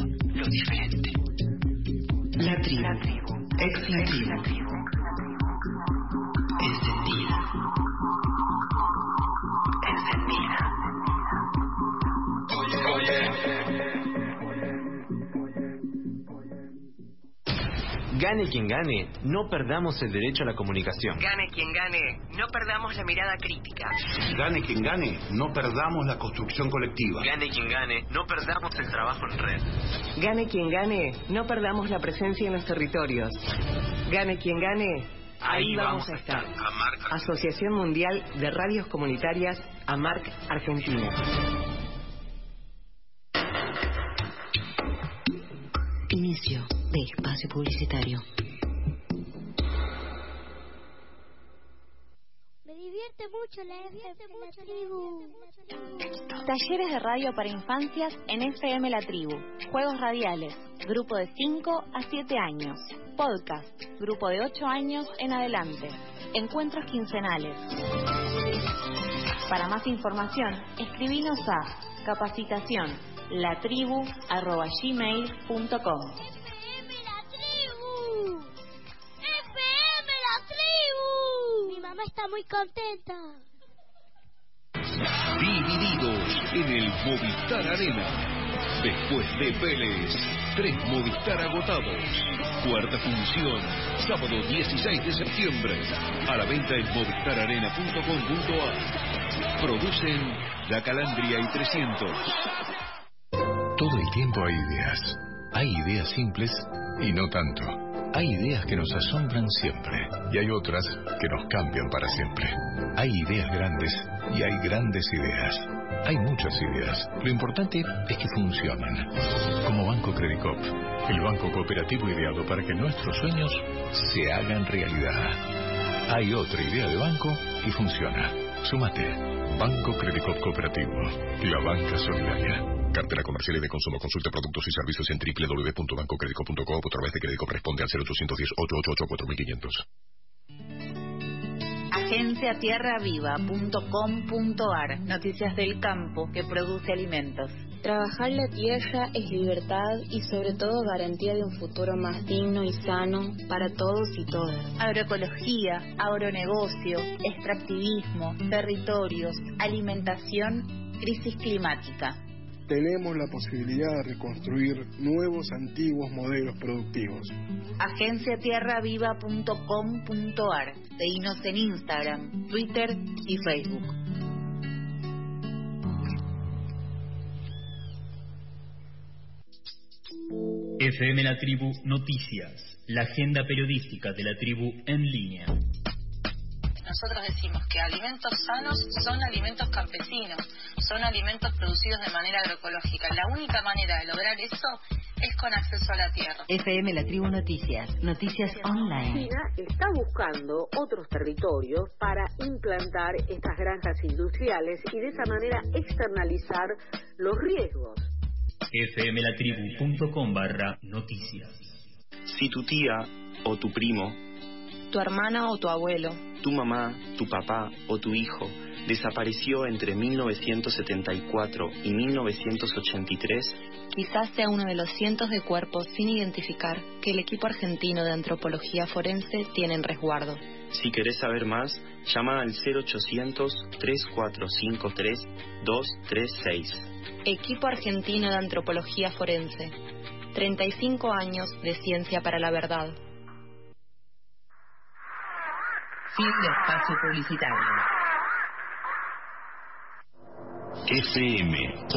La Tribu. Ex La Tribu. Encendida. Gane quien gane, no perdamos el derecho a la comunicación. Gane quien gane, no perdamos la mirada crítica. Gane quien gane, no perdamos la construcción colectiva. Gane quien gane, no perdamos el trabajo en red. Gane quien gane, no perdamos la presencia en los territorios. Gane quien gane, ahí vamos a estar. Asociación Mundial de Radios Comunitarias, AMARC, Argentina. Inicio de espacio publicitario. divierte mucho la tribu. Talleres de radio para infancias en FM La Tribu. Juegos radiales, grupo de 5 a 7 años. Podcast, grupo de 8 años en adelante. Encuentros quincenales. Para más información, escribinos a capacitación.latribu@gmail.com. Mi mamá está muy contenta. Divididos en el Movistar Arena. Después de Vélez, 3 Movistar agotados. Cuarta función, sábado 16 de septiembre. A la venta en movistararena.com.ar. Producen La Calandria y 300. Todo el tiempo hay ideas. Hay ideas simples y no tanto. Hay ideas que nos asombran siempre y hay otras que nos cambian para siempre. Hay ideas grandes y hay grandes ideas. Hay muchas ideas. Lo importante es que funcionen. Como Banco Credicop, el banco cooperativo ideado para que nuestros sueños se hagan realidad. Hay otra idea de banco y funciona. Súmate. Banco Credicop Cooperativo. La banca solidaria. Cartera comercial y de consumo. Consulte productos y servicios en www.bancocredico.com o a través de Credicop. Responde al 0810-888-4500. Agenciatierraviva.com.ar. Noticias del campo que produce alimentos. Trabajar la tierra es libertad y sobre todo garantía de un futuro más digno y sano para todos y todas. Agroecología, agronegocio, extractivismo, territorios, alimentación, crisis climática. Tenemos la posibilidad de reconstruir nuevos antiguos modelos productivos. Agenciatierraviva.com.ar. Seguinos en Instagram, Twitter y Facebook. FM La Tribu Noticias, la agenda periodística de la tribu en línea. Nosotros decimos que alimentos sanos son alimentos campesinos, son alimentos producidos de manera agroecológica. La única manera de lograr eso es con acceso a la tierra. FM La Tribu Noticias, noticias online. China está buscando otros territorios para implantar estas granjas industriales y de esa manera externalizar los riesgos. fmlatribu.com/noticias. Si tu tía o tu primo, Tu hermana o tu abuelo, tu mamá, tu papá o tu hijo desapareció entre 1974 y 1983, quizás sea uno de los cientos de cuerpos sin identificar que el equipo argentino de antropología forense tiene en resguardo. Si querés saber más, llama al 0800-3453-236. Equipo argentino de antropología forense. 35 años de ciencia para la verdad. Fin de espacio publicitario. FM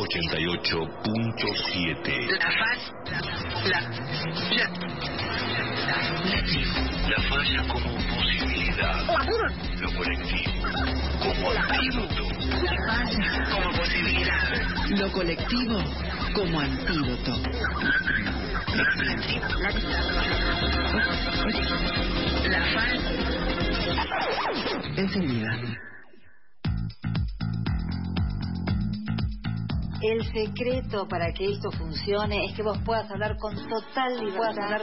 88.7. La falla como posibilidad. Lo colectivo como antídoto. La falla como posibilidad. Lo colectivo como antídoto. La falla encendida. El secreto para que esto funcione es que vos puedas hablar con total libertad.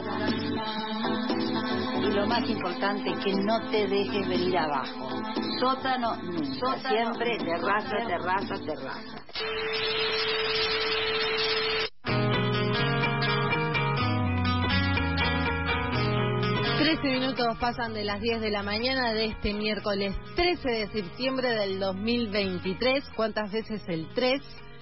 Y lo más importante, que no te dejes venir abajo. Sótano, nunca. Siempre terraza. 13 minutos pasan de las 10 de la mañana de este miércoles 13 de septiembre del 2023. ¿Cuántas veces el 3?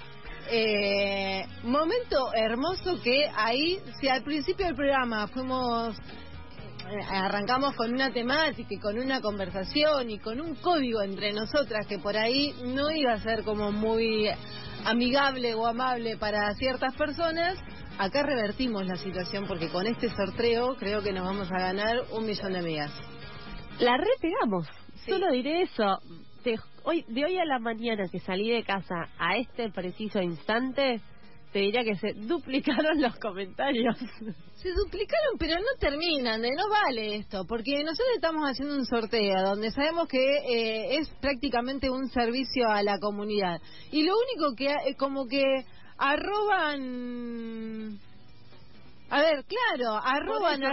Momento hermoso que ahí, si al principio del programa arrancamos con una temática y con una conversación y con un código entre nosotras que por ahí no iba a ser como muy amigable o amable para ciertas personas, acá revertimos la situación porque con este sorteo creo que nos vamos a ganar 1 millón de amigas. La repegamos, sí. Solo diré eso. De hoy a la mañana que salí de casa a este preciso instante, te diría que se duplicaron los comentarios. Se duplicaron, pero no terminan, no vale esto, porque nosotros estamos haciendo un sorteo donde sabemos que es prácticamente un servicio a la comunidad. Y lo único que, como que arroban... A ver, claro, arroban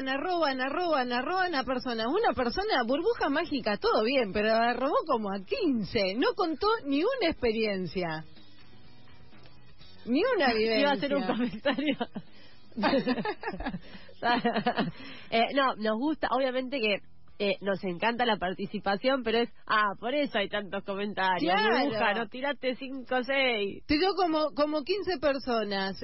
a personas. Una persona, burbuja mágica, todo bien, pero arrobó como a 15. No contó ni una experiencia. Ni una vivencia. Iba a hacer un comentario. No, nos gusta, obviamente que nos encanta la participación, pero es, por eso hay tantos comentarios. Claro. Burbuja, no tiraste 5 o 6. Tiró como 15 personas.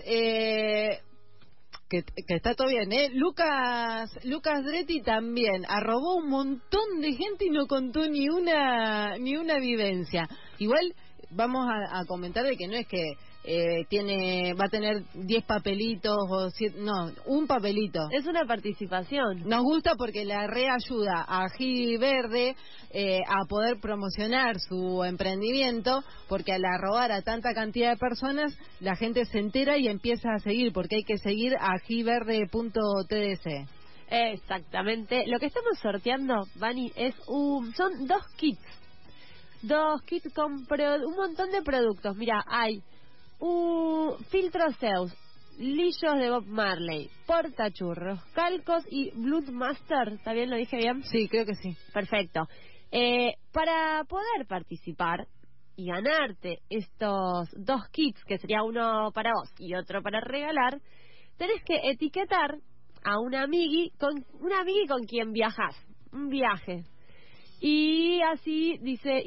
Que está todo bien, Lucas Dretti también arrobó un montón de gente y no contó ni una vivencia. Igual vamos a comentar de que no es que va a tener 10 papelitos o 7, no, un papelito. Es una participación. Nos gusta porque le reayuda a Ají Verde a poder promocionar su emprendimiento, porque al arrobar a tanta cantidad de personas, la gente se entera y empieza a seguir, porque hay que seguir a ajiverde.tdc. Exactamente. Lo que estamos sorteando, Vani, son 2 kits. 2 kits con un montón de productos. Mira, hay filtro Zeus, lillos de Bob Marley, portachurros, calcos y Bloodmaster. ¿Está bien? ¿Lo dije bien? Sí, creo que sí. Perfecto. Para poder participar y ganarte estos 2 kits, que sería uno para vos y otro para regalar, tenés que etiquetar a una amigui con quien viajás, un viaje. Y así dice,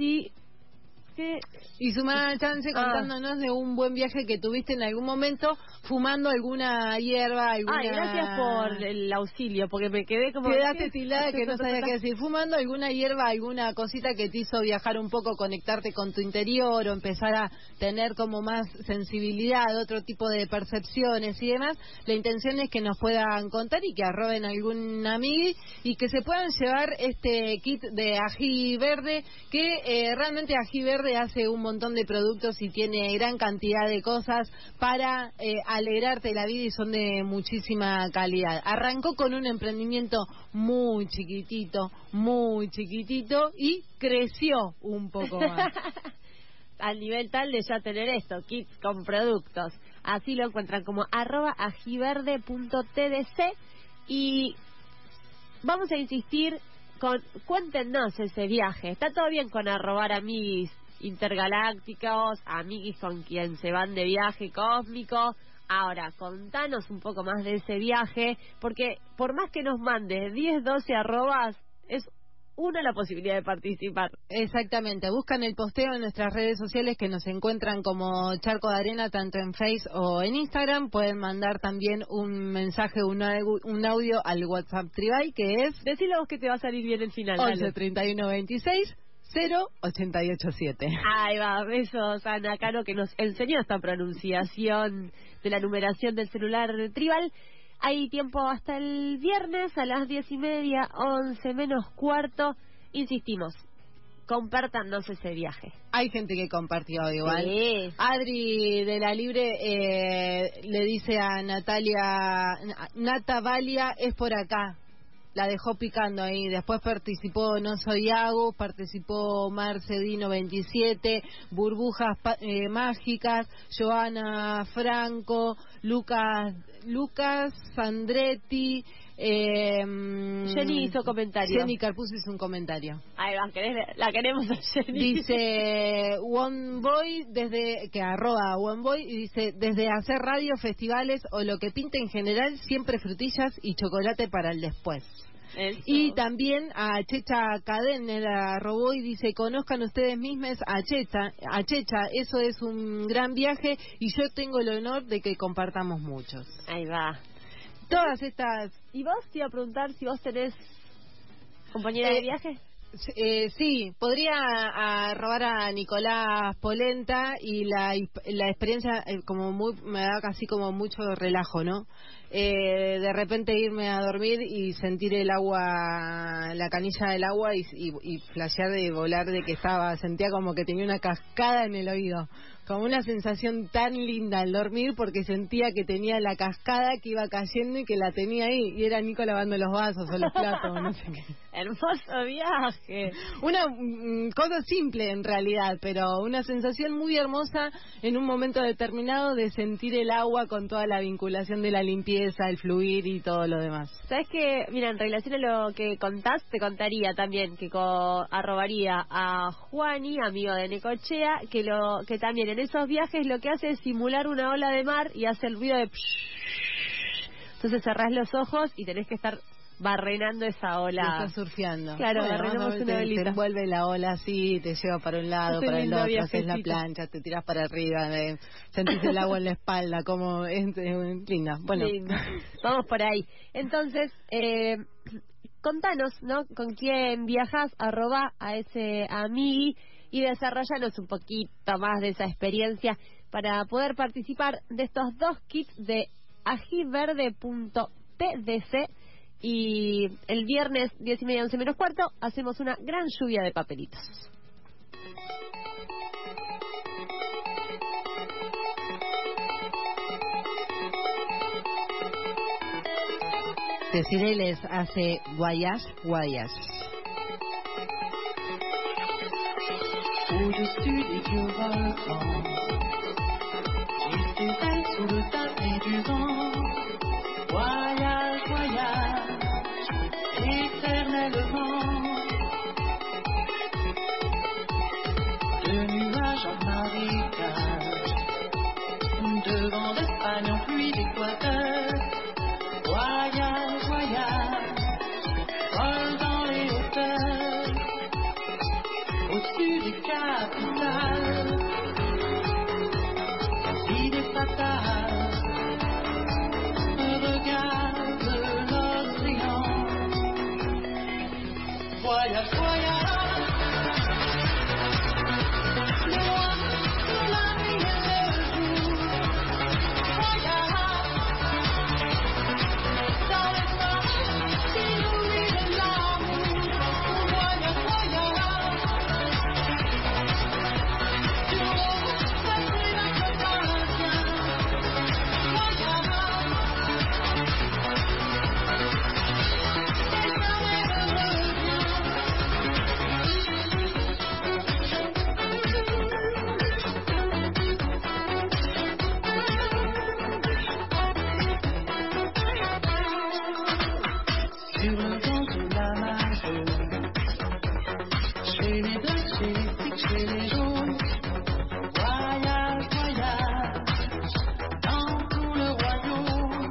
y suma chance contándonos de un buen viaje que tuviste en algún momento, fumando alguna hierba, alguna... Ay, gracias por el auxilio, porque me quedé como... Quedaste tildada que no sabía qué decir. Fumando alguna hierba, alguna cosita que te hizo viajar un poco, conectarte con tu interior o empezar a tener como más sensibilidad, otro tipo de percepciones y demás. La intención es que nos puedan contar y que arroben algún amigo y que se puedan llevar este kit de Ají Verde, que realmente Ají Verde hace un montón de productos y tiene gran cantidad de cosas para alegrarte la vida y son de muchísima calidad. Arrancó con un emprendimiento muy chiquitito y creció un poco más. Al nivel tal de ya tener esto, kits con productos. Así lo encuentran como @ajiverde.tdc y vamos a insistir cuéntenos ese viaje. Está todo bien con arrobar amiguis intergalácticos, amiguis con quien se van de viaje cósmico. Ahora, contanos un poco más de ese viaje, porque por más que nos mandes 10, 12 arrobas, es una la posibilidad de participar. Exactamente, buscan el posteo en nuestras redes sociales que nos encuentran como Charco de Arena, tanto en Face o en Instagram. Pueden mandar también un mensaje, un audio al WhatsApp Tribal, que es... Decilo vos que te va a salir bien el final. 11 31 26 0887. Ahí va, besos a Nakano que nos enseñó esta pronunciación de la numeración del celular Tribal. Hay tiempo hasta el viernes a las 10:30, 11 menos cuarto. Insistimos, compártanos ese viaje. Hay gente que compartió igual. Sí. Adri de la Libre le dice a Natavalia, es por acá. La dejó picando ahí. Después participó No Soy Agus, participó Marcedino 27, Burbujas Mágicas, Joana Franco, Lucas Sandretti. Jenny hizo comentario. Jenny Carpuz hizo un comentario. Ahí va, la queremos a Jenny. Dice OneBoy, que arroba OneBoy, y dice: desde hacer radio, festivales o lo que pinte en general, siempre frutillas y chocolate para el después. Eso. Y también a Checha Cadena la robó y dice: conozcan ustedes mismos a Checha, eso es un gran viaje y yo tengo el honor de que compartamos muchos. Ahí va. Todas estas... ¿Y vos te iba a preguntar si vos tenés compañera de viaje? Sí, podría robar a Nicolás Polenta y la experiencia como me da casi como mucho relajo, ¿no? De repente irme a dormir y sentir el agua, la canilla del agua y flashear de volar, de que sentía como que tenía una cascada en el oído. Como una sensación tan linda al dormir porque sentía que tenía la cascada que iba cayendo y que la tenía ahí. Y era Nico lavando los vasos o los platos, no sé qué. Hermoso viaje. Una cosa simple en realidad, pero una sensación muy hermosa en un momento determinado de sentir el agua con toda la vinculación de la limpieza, el fluir y todo lo demás. ¿Sabes qué? Mira, en relación a lo que contás, te contaría también que arrobaría a Juani, amigo de Necochea, que también en esos viajes lo que hace es simular una ola de mar y hace el ruido de... Entonces cerrás los ojos y tenés que estar barrenando esa ola. Estás surfeando. Claro, bueno, barrenamos una olita. Te envuelve la ola así, te lleva para un lado, para el otro, haces la plancha, te tiras para arriba, sentís el agua en la espalda, como es linda. Bueno, linda. Vamos por ahí. Entonces, contanos, ¿no? ¿Con quién viajas? @ a ese amigui y desarrollanos un poquito más de esa experiencia para poder participar de estos 2 kits de ajiverde.tdc. Y el viernes 10:30, 11 menos cuarto, hacemos una gran lluvia de papelitos. Decibeles hace guayas. Au-dessus des vieux volcans, il s'éveille sous le tapis du vent. Voyage, voyage, éternellement. De nuages en marécage, de vent d'Espagne en pluie d'Équateur. Voyage, voyage, vole dans les hauteurs, au-dessus des capitales, idée fatale. Regarde l'océan. Voyage, voyage, loin sur la nuit et le jour. Voyage, dans l'espace qui nourrit de l'amour. Voyage, voyage, du haut, ça c'est notre gardien. Voyage. Sur le vent de la marée, chez les bleus, chez les pics, chez les jaunes. Voyage, voyage, dans tout le royaume.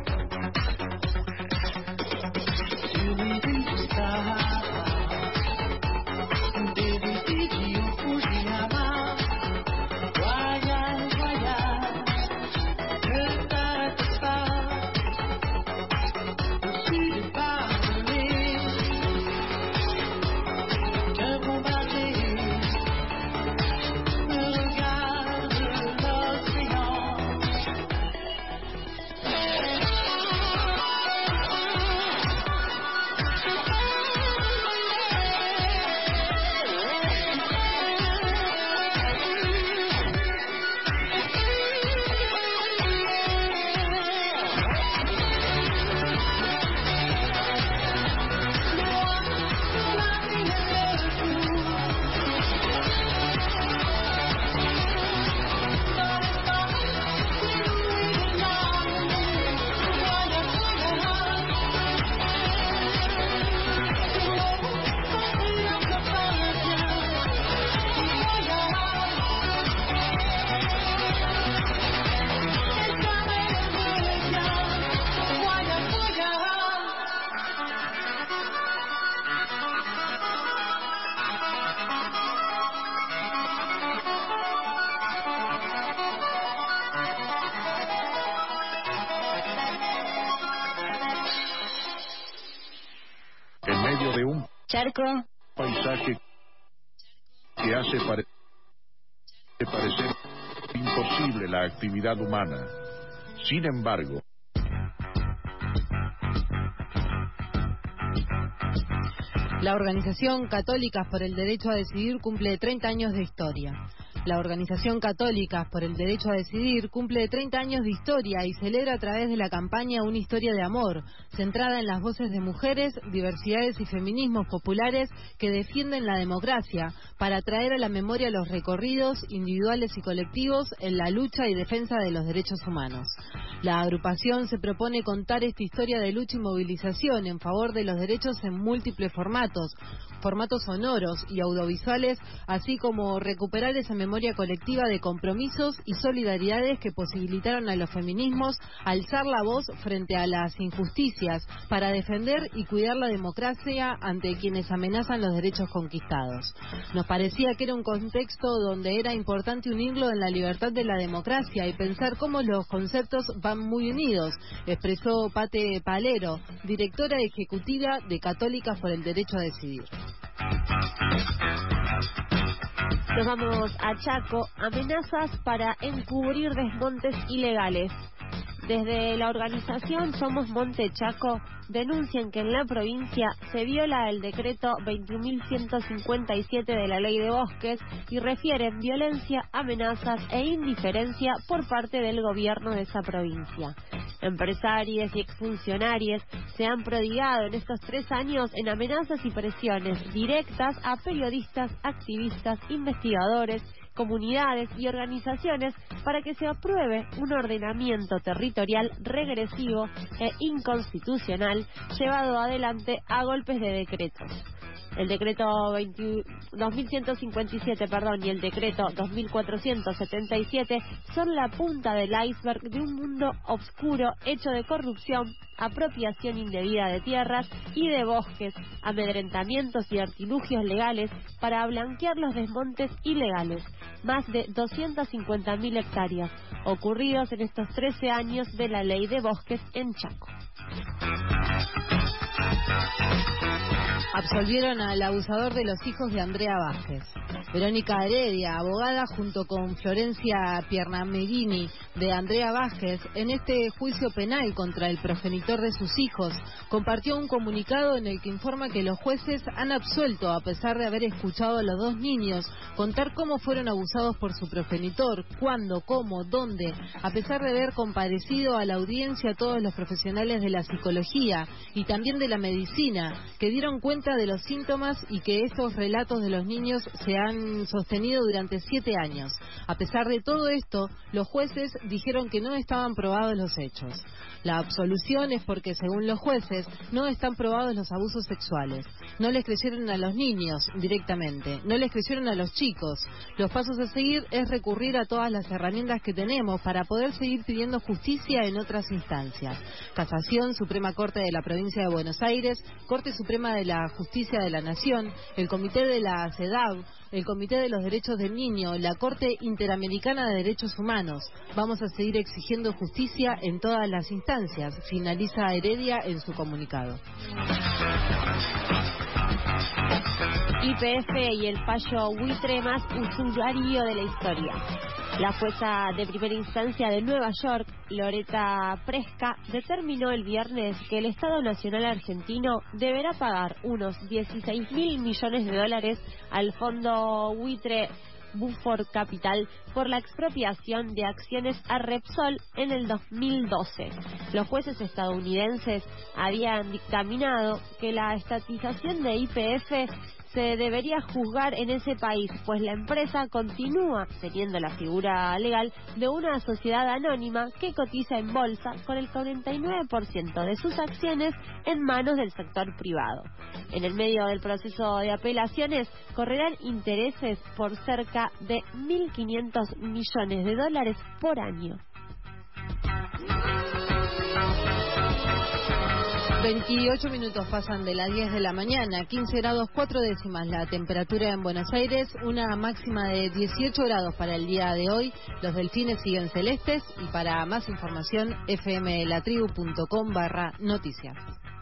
Sur les villes du Sahara, des villes Fidji au Fujiyama. Voyage, voyage, ne t'arrête pas. Au-dessus des barbelés, te bombarder. Regarde l'océan. En medio de un Charco. paisaje que hace parecer imposible la actividad humana. Sin embargo, la Organización Católicas por el Derecho a Decidir cumple 30 años de historia. La organización Católicas por el Derecho a Decidir cumple 30 años de historia y celebra a través de la campaña una historia de amor, centrada en las voces de mujeres, diversidades y feminismos populares que defienden la democracia, para traer a la memoria los recorridos individuales y colectivos en la lucha y defensa de los derechos humanos. La agrupación se propone contar esta historia de lucha y movilización en favor de los derechos en múltiples formatos sonoros y audiovisuales, así como recuperar esa memoria colectiva de compromisos y solidaridades que posibilitaron a los feminismos alzar la voz frente a las injusticias para defender y cuidar la democracia ante quienes amenazan los derechos conquistados. Nos parecía que era un contexto donde era importante unirlo en la libertad de la democracia y pensar cómo los conceptos van muy unidos, expresó Pate Palero, directora ejecutiva de Católicas por el Derecho a Decidir. Nos vamos a Chaco. Amenazas para encubrir desmontes ilegales. Desde la organización Somos Monte Chaco denuncian que en la provincia se viola el decreto 21.157 de la Ley de Bosques y refieren violencia, amenazas e indiferencia por parte del gobierno de esa provincia. Empresarios y exfuncionarios se han prodigado en estos 3 años en amenazas y presiones directas a periodistas, activistas, investigadores, comunidades y organizaciones para que se apruebe un ordenamiento territorial regresivo e inconstitucional llevado adelante a golpes de decretos. El decreto 2157 y el decreto 2477 son la punta del iceberg de un mundo oscuro hecho de corrupción, apropiación indebida de tierras y de bosques, amedrentamientos y artilugios legales para blanquear los desmontes ilegales, más de 250.000 hectáreas, ocurridos en estos 13 años de la Ley de Bosques en Chaco. Absolvieron al abusador de los hijos de Andrea Vázquez. Verónica Heredia, abogada junto con Florencia Piernamerini de Andrea Vázquez, en este juicio penal contra el progenitor de sus hijos, compartió un comunicado en el que informa que los jueces han absuelto a pesar de haber escuchado a los 2 niños contar cómo fueron abusados por su progenitor, cuándo, cómo, dónde, a pesar de haber comparecido a la audiencia a todos los profesionales de la psicología y también de la medicina, que dieron cuenta de los síntomas y que estos relatos de los niños se han sostenido durante 7 años. A pesar de todo esto, los jueces dijeron que no estaban probados los hechos. La absolución es porque, según los jueces, no están probados los abusos sexuales. No les creyeron a los niños directamente, no les creyeron a los chicos. Los pasos a seguir es recurrir a todas las herramientas que tenemos para poder seguir pidiendo justicia en otras instancias. Casación, Suprema Corte de la Provincia de Buenos Aires, Corte Suprema de la Justicia de la Nación, el Comité de la CEDAW, el Comité de los Derechos del Niño, la Corte Interamericana de Derechos Humanos. Vamos a seguir exigiendo justicia en todas las instancias, finaliza Heredia en su comunicado. YPF y el fallo buitre más usuario de la historia. La jueza de primera instancia de Nueva York, Loretta Preska, determinó el viernes que el Estado Nacional argentino deberá pagar unos 16.000 millones de dólares al fondo buitre Buford Capital por la expropiación de acciones a Repsol en el 2012. Los jueces estadounidenses habían dictaminado que la estatización de YPF se debería juzgar en ese país, pues la empresa continúa teniendo la figura legal de una sociedad anónima que cotiza en bolsa con el 49% de sus acciones en manos del sector privado. En el medio del proceso de apelaciones correrán intereses por cerca de 1.500 millones de dólares por año. 28 minutos pasan de las 10 de la mañana, 15 grados 4 décimas la temperatura en Buenos Aires, una máxima de 18 grados para el día de hoy. Los delfines siguen celestes y para más información fmlatribu.com/noticias.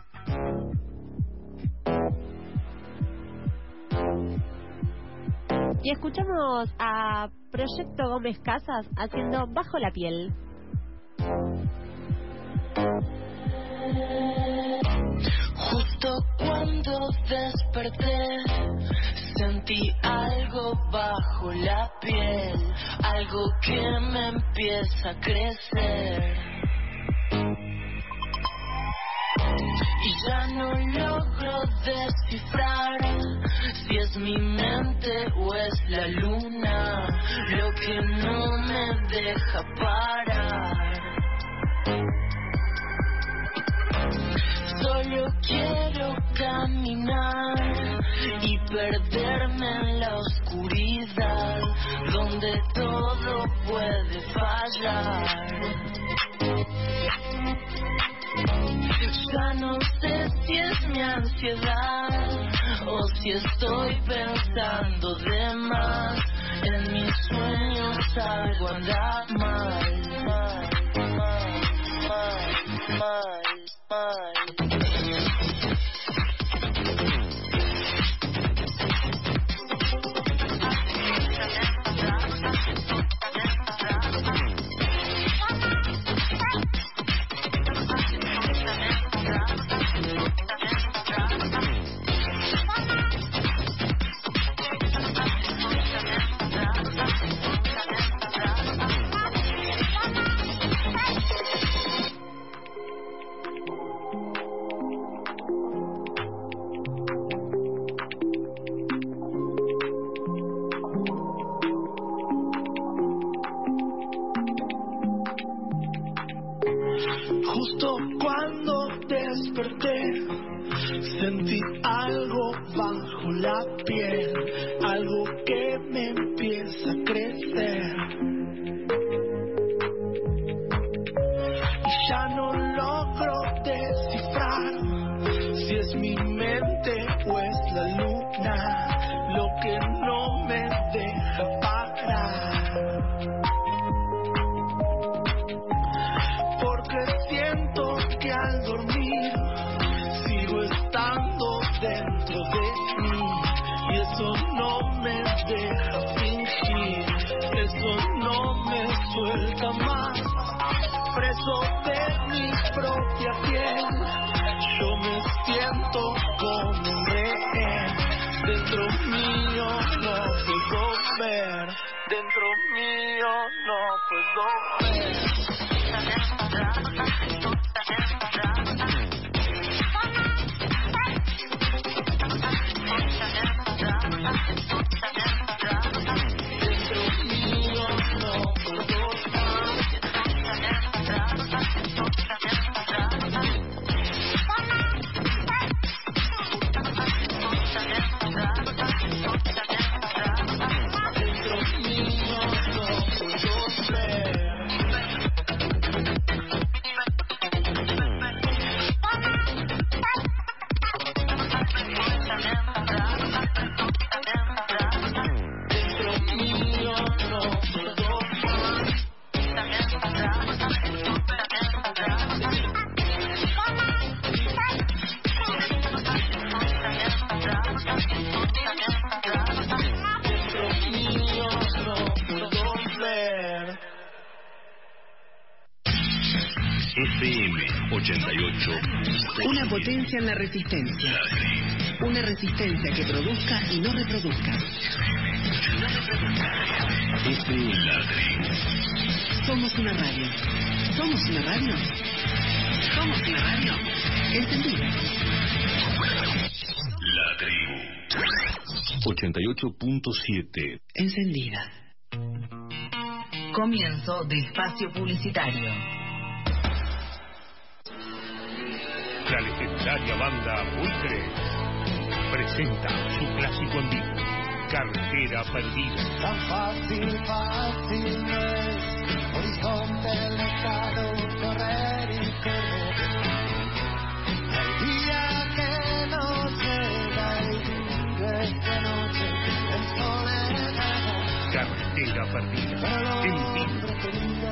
Y escuchamos a Proyecto Gómez Casas haciendo Bajo la Piel. Justo cuando desperté, Sentí algo bajo la piel, algo que me empieza a crecer. Y ya no logro descifrar si es mi mente o es la luna lo que no me deja parar. Solo quiero caminar y perderme en la oscuridad donde todo puede fallar. Ya no sé si es mi ansiedad o si estoy pensando de más. En mis sueños algo anda mal, mal, mal, mal, mal. Justo cuando desperté, sentí algo bajo la piel, algo que me empieza a crecer. Y ya no logro descifrar si es mi mente o es la luna lo que no me deja parar. Que al dormir sigo estando dentro de mí y eso no me deja fingir, eso no me suelta más. Preso de mi propia piel, yo me siento como un rehén. Dentro mío no puedo ver, dentro mío no puedo ver. FM 88. Una potencia en la resistencia. Una resistencia que produzca y no reproduzca. FM Ladri. Somos una radio. ¿Somos una radio? ¿Somos una radio? Encendida. La tribu 88.7. Encendida. Comienzo de espacio publicitario. La legendaria banda Buitre presenta su clásico en vivo, Carretera Perdida. Tan fácil, fácil no es, horizonte lejano, correr y correr. El día que nos llega y vive esta noche en soledad. Carretera Perdida, en vivo.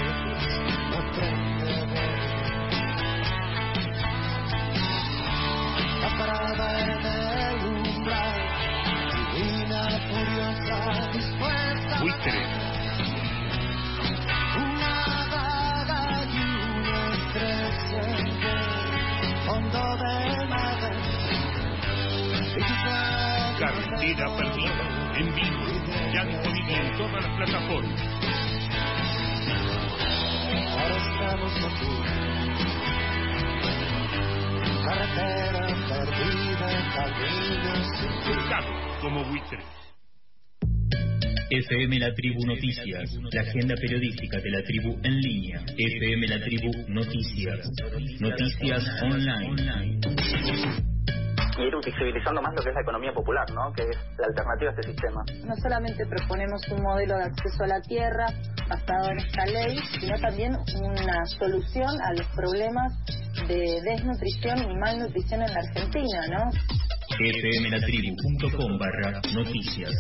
Parada en el umbral, divina, furiosa, dispuesta. Buitre. Una daga y una estrella en el fondo del mar. Carretera en vivo, ya disponible en todas las plataformas. Ahora estamos aquí, carretera perdida, caminos sin fin. Buscado como Buitre. FM La Tribu Noticias, la agenda periodística de la tribu en línea. FM La Tribu Noticias, noticias online. Y ir visibilizando más lo que es la economía popular, ¿no? Que es la alternativa a este sistema. No solamente proponemos un modelo de acceso a la tierra basado en esta ley, sino también una solución a los problemas de desnutrición y malnutrición en la Argentina, ¿no? fmlatribu.com/noticias.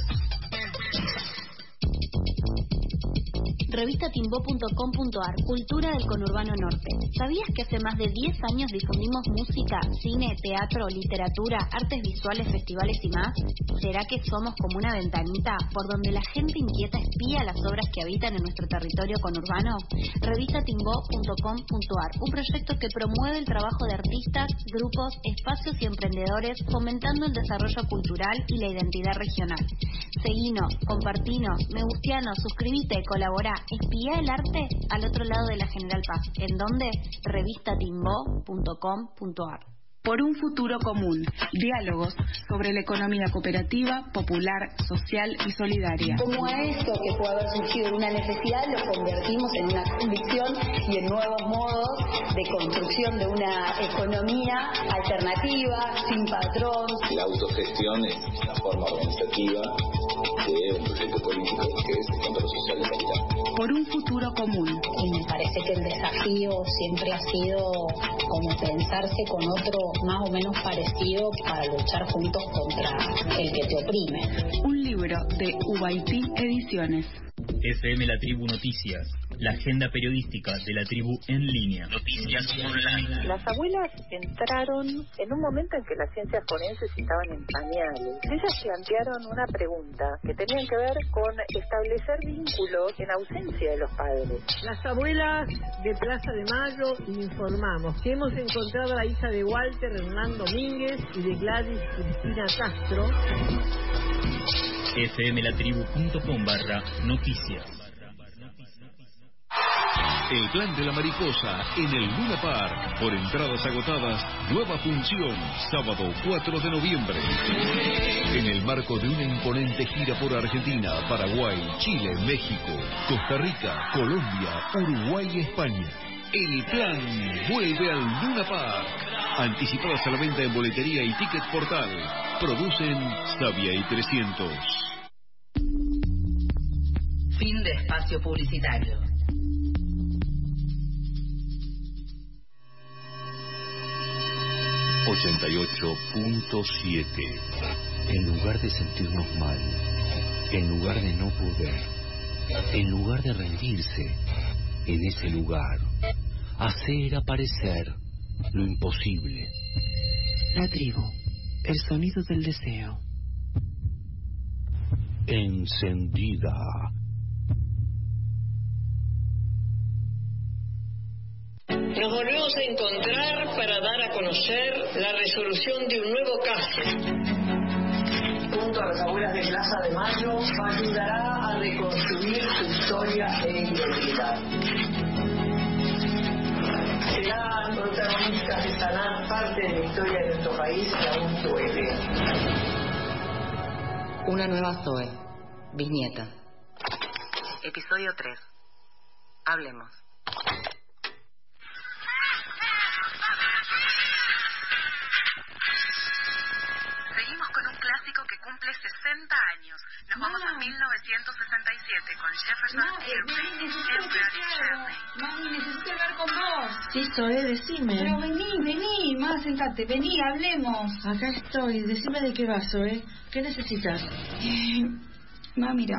Revistatimbó.com.ar, Cultura del Conurbano Norte. ¿Sabías que hace más de 10 años difundimos música, cine, teatro, literatura, artes visuales, festivales y más? ¿Será que somos como una ventanita por donde la gente inquieta espía las obras que habitan en nuestro territorio conurbano? Revistatimbó.com.ar, un proyecto que promueve el trabajo de artistas, grupos, espacios y emprendedores, fomentando el desarrollo cultural y la identidad regional. Seguinos, compartinos, me gustianos, suscribite, colaborá. Espía el arte al otro lado de la General Paz. ¿En dónde? Revistatimbó.com.ar. Por un futuro común. Diálogos sobre la economía cooperativa, popular, social y solidaria. Como a esto que puede haber surgido en una necesidad, lo convertimos en una convicción y en nuevos modos de construcción de una economía alternativa, sin patrón. La autogestión es la forma organizativa de un proyecto político que es el control social de calidad. Por un futuro común. Y me parece que el desafío siempre ha sido como pensarse con otro más o menos parecido para luchar juntos contra el que te oprime. Un libro de Ubaití Ediciones. FM La Tribu Noticias, la agenda periodística de la tribu en línea. Noticias online. Las abuelas entraron en un momento en que las ciencias forenses estaban en pañales. Ellas plantearon una pregunta que tenían que ver con establecer vínculos en ausencia de los padres. Las abuelas de Plaza de Mayo informamos que hemos encontrado a la hija de Walter Hernán Domínguez y de Gladys Cristina Castro. fmlatribu.com/noticias. El plan de la mariposa en el Luna Park. Por entradas agotadas, nueva función, sábado 4 de noviembre. En el marco de una imponente gira por Argentina, Paraguay, Chile, México, Costa Rica, Colombia, Uruguay y España. El plan vuelve al Luna Park. Anticipadas a la venta en boletería y ticket portal. Producen Sabia y 300. Fin de espacio publicitario. ...88.7... En lugar de sentirnos mal, en lugar de no poder, en lugar de rendirse, en ese lugar, hacer aparecer lo imposible. La tribu, el sonido del deseo. Encendida. Nos volvemos a encontrar para dar a conocer la resolución de un nuevo caso. Junto a las abuelas de Plaza de Mayo ayudará a reconstruir su historia e identidad. Serán protagonistas de sanar parte de la historia de nuestro país que aún duele. Una nueva Zoe, Viñeta. Episodio 3. Hablemos. Seguimos con un clásico que cumple 60 años. Nos vamos a 1967 con Jefferson Airplane en Granny Journey. Mami, necesito hablar con vos. Sí, Zoe, decime. Pero vení, más, sentate, vení, hablemos. Acá estoy, decime de qué vas, Zoe. ¿Qué necesitas? Mira,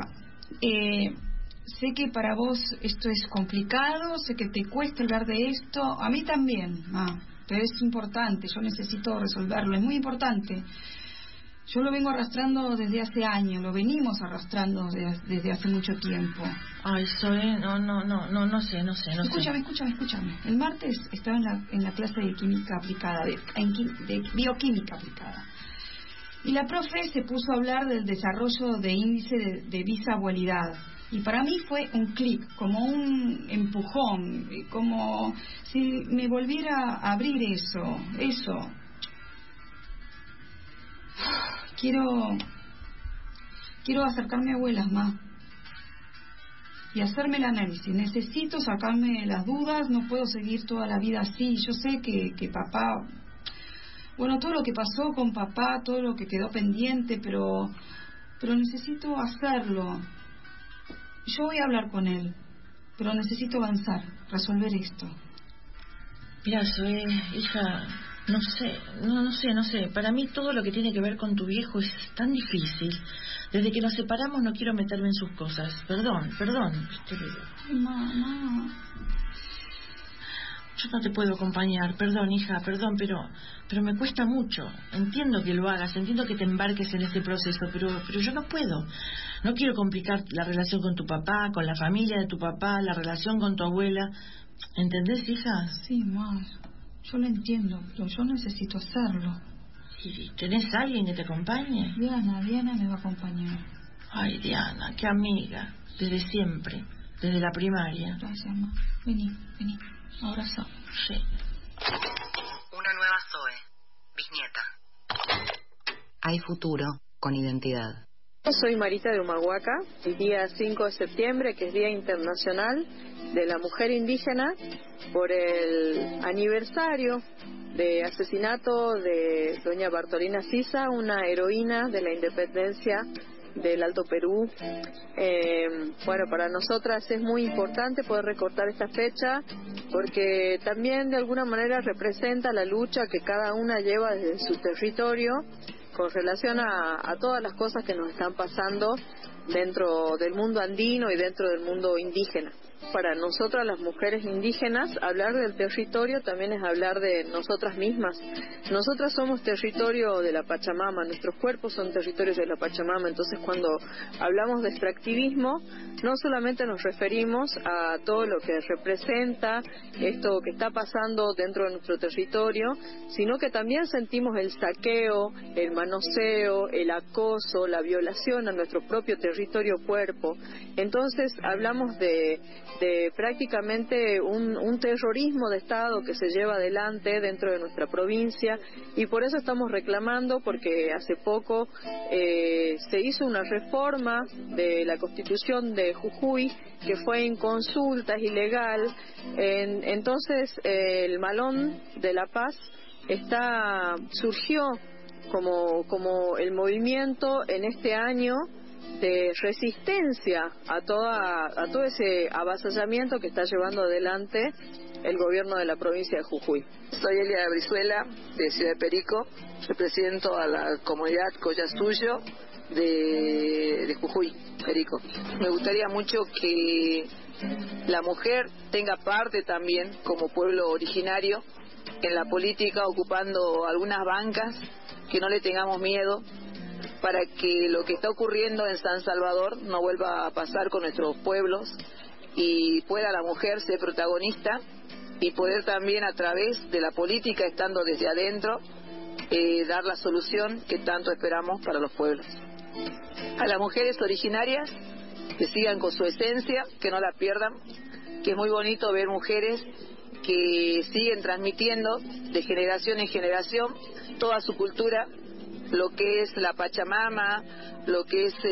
sé que para vos esto es complicado, sé que te cuesta hablar de esto, a mí también, pero es importante, yo necesito resolverlo, es muy importante. Yo lo vengo arrastrando desde hace años, lo venimos arrastrando desde hace mucho tiempo. Ay, Zoe, no sé. Escúchame. El martes estaba en la clase de química aplicada, de bioquímica aplicada. Y la profe se puso a hablar del desarrollo de índice de bisabuelidad. Y para mí fue un clic, como un empujón, como si me volviera a abrir eso. Quiero acercarme a abuelas, ma. Y hacerme el análisis. Necesito sacarme las dudas, no puedo seguir toda la vida así. Yo sé que papá... Bueno, todo lo que pasó con papá, todo lo que quedó pendiente, pero necesito hacerlo. Yo voy a hablar con él, pero necesito avanzar, resolver esto. Mira, Zoe, hija, no sé. Para mí todo lo que tiene que ver con tu viejo es tan difícil. Desde que nos separamos no quiero meterme en sus cosas. Perdón. Mamá. Yo no te puedo acompañar, perdón, hija, pero me cuesta mucho. Entiendo que lo hagas, entiendo que te embarques en este proceso, pero yo no puedo. No quiero complicar la relación con tu papá, con la familia de tu papá, la relación con tu abuela. ¿Entendés, hija? Sí, ma, yo lo entiendo, pero yo necesito hacerlo. ¿Y tenés alguien que te acompañe? Diana me va a acompañar. Ay, Diana, qué amiga, desde siempre, desde la primaria. Gracias, ma. Vení. Abrazo. Sí. Una nueva Zoe, bisnieta. Hay futuro con identidad. Yo soy Marita de Humahuaca. El día 5 de septiembre, que es Día Internacional de la Mujer Indígena, por el aniversario de asesinato de doña Bartolina Sisa, una heroína de la independencia del Alto Perú. Bueno, para nosotras es muy importante poder recortar esta fecha porque también de alguna manera representa la lucha que cada una lleva desde su territorio con relación a todas las cosas que nos están pasando dentro del mundo andino y dentro del mundo indígena. Para nosotras las mujeres indígenas, hablar del territorio también es hablar de nosotras mismas. Nosotras somos territorio de la Pachamama, nuestros cuerpos son territorios de la Pachamama. Entonces cuando hablamos de extractivismo, no solamente nos referimos a todo lo que representa esto que está pasando dentro de nuestro territorio, sino que también sentimos el saqueo, el manoseo, el acoso, la violación a nuestro propio territorio cuerpo. Entonces hablamos de prácticamente un terrorismo de Estado que se lleva adelante dentro de nuestra provincia, y por eso estamos reclamando, porque hace poco se hizo una reforma de la Constitución de Jujuy que fue en consulta, es ilegal. Entonces el Malón de la Paz surgió como el movimiento en este año de resistencia a todo ese avasallamiento que está llevando adelante el gobierno de la provincia de Jujuy. Soy Elia Brizuela, de Ciudad de Perico. Represento a la comunidad Collasuyo de Jujuy, Perico. Me gustaría mucho que la mujer tenga parte también, como pueblo originario, en la política, ocupando algunas bancas, que no le tengamos miedo, para que lo que está ocurriendo en San Salvador no vuelva a pasar con nuestros pueblos y pueda la mujer ser protagonista y poder también, a través de la política, estando desde adentro, dar la solución que tanto esperamos para los pueblos. A las mujeres originarias, que sigan con su esencia, que no la pierdan, que es muy bonito ver mujeres que siguen transmitiendo de generación en generación toda su cultura, lo que es la Pachamama, lo que es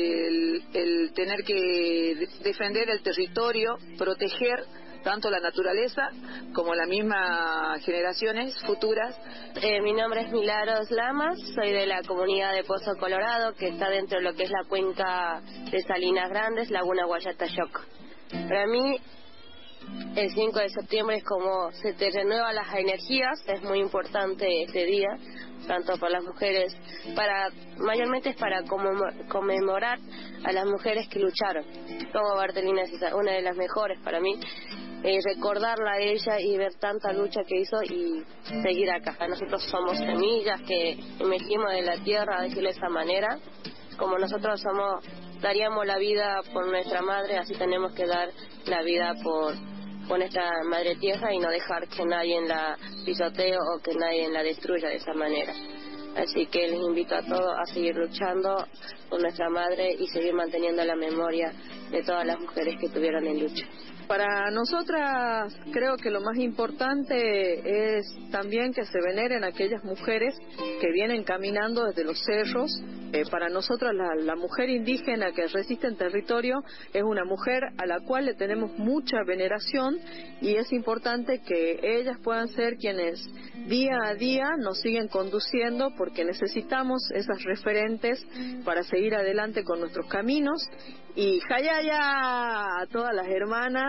el tener que defender el territorio, proteger tanto la naturaleza como las mismas generaciones futuras. Mi nombre es Milagros Lamas, soy de la comunidad de Pozo Colorado, que está dentro de lo que es la cuenca de Salinas Grandes, Laguna Guayatayoc. Para mí, el 5 de septiembre es como se te renuevan las energías, es muy importante este día, tanto para las mujeres, mayormente es para conmemorar a las mujeres que lucharon, como Bartolina es una de las mejores para mí, recordarla a ella y ver tanta lucha que hizo y seguir acá. Nosotros somos semillas que emergimos de la tierra, decirlo de esa manera, como nosotros daríamos la vida por nuestra madre, así tenemos que dar la vida por nuestra madre tierra y no dejar que nadie la pisotee o que nadie la destruya de esa manera. Así que les invito a todos a seguir luchando por nuestra madre y seguir manteniendo la memoria de todas las mujeres que estuvieron en lucha. Para nosotras creo que lo más importante es también que se veneren aquellas mujeres que vienen caminando desde los cerros. Para nosotras la mujer indígena que resiste en territorio es una mujer a la cual le tenemos mucha veneración y es importante que ellas puedan ser quienes día a día nos siguen conduciendo, porque necesitamos esas referentes para seguir adelante con nuestros caminos. Y jayaya a todas las hermanas.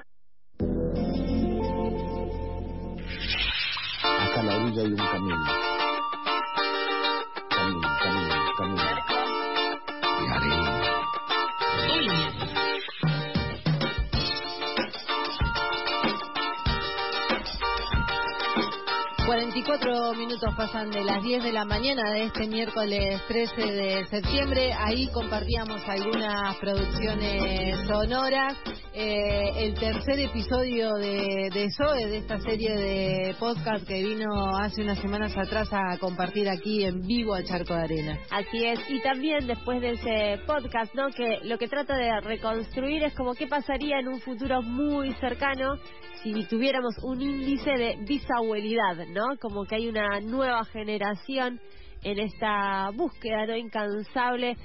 Hasta la orilla hay un camino. Camino. De arena. 44 minutos pasan de las 10 de la mañana de este miércoles 13 de septiembre. Ahí compartíamos algunas producciones sonoras. El tercer episodio de Zoe, de esta serie de podcast que vino hace unas semanas atrás a compartir aquí en vivo a Charco de Arena. Así es, y también después de ese podcast, ¿no? Que lo que trata de reconstruir es como qué pasaría en un futuro muy cercano si tuviéramos un índice de bisabuelidad, ¿no? Como que hay una nueva generación en esta búsqueda, ¿no? Incansable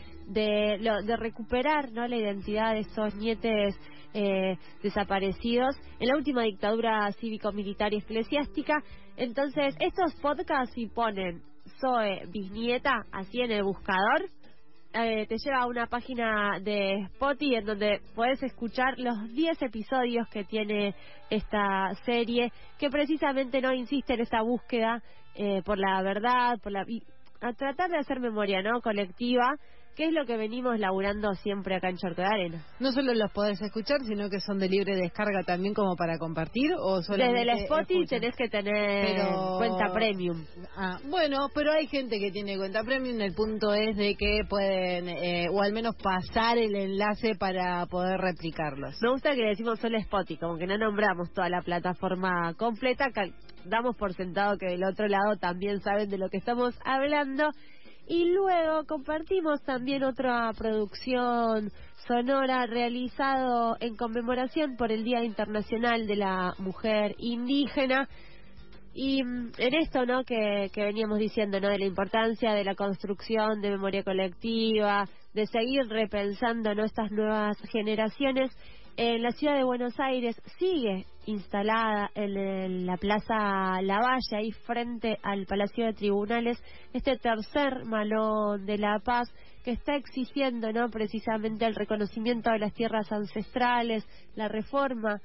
de recuperar, ¿no? La identidad de esos nietes desaparecidos en la última dictadura cívico-militar y eclesiástica. Entonces, estos podcasts, si ponen Zoe bisnieta así en el buscador, te lleva a una página de Spotify en donde podés escuchar los 10 episodios que tiene esta serie, que precisamente no insiste en esta búsqueda por la verdad, a tratar de hacer memoria, ¿no? Colectiva, que es lo que venimos laburando siempre acá en Charco de Arena. No solo los podés escuchar, sino que son de libre descarga también como para compartir, o solamente desde el Spotify tenés que tener cuenta premium. Bueno, pero hay gente que tiene cuenta premium. El punto es de que pueden, o al menos pasar el enlace para poder replicarlos. Me gusta que decimos solo Spotify, como que no nombramos toda la plataforma completa. Damos por sentado que del otro lado también saben de lo que estamos hablando. Y luego compartimos también otra producción sonora realizado en conmemoración por el Día Internacional de la Mujer Indígena. Y en esto, ¿no? que veníamos diciendo, ¿no? De la importancia de la construcción de memoria colectiva, de seguir repensando, ¿no? Estas nuevas generaciones. En la ciudad de Buenos Aires sigue instalada en la Plaza Lavalle, ahí frente al Palacio de Tribunales, este tercer malón de la paz que está exigiendo, ¿no? Precisamente el reconocimiento de las tierras ancestrales, la reforma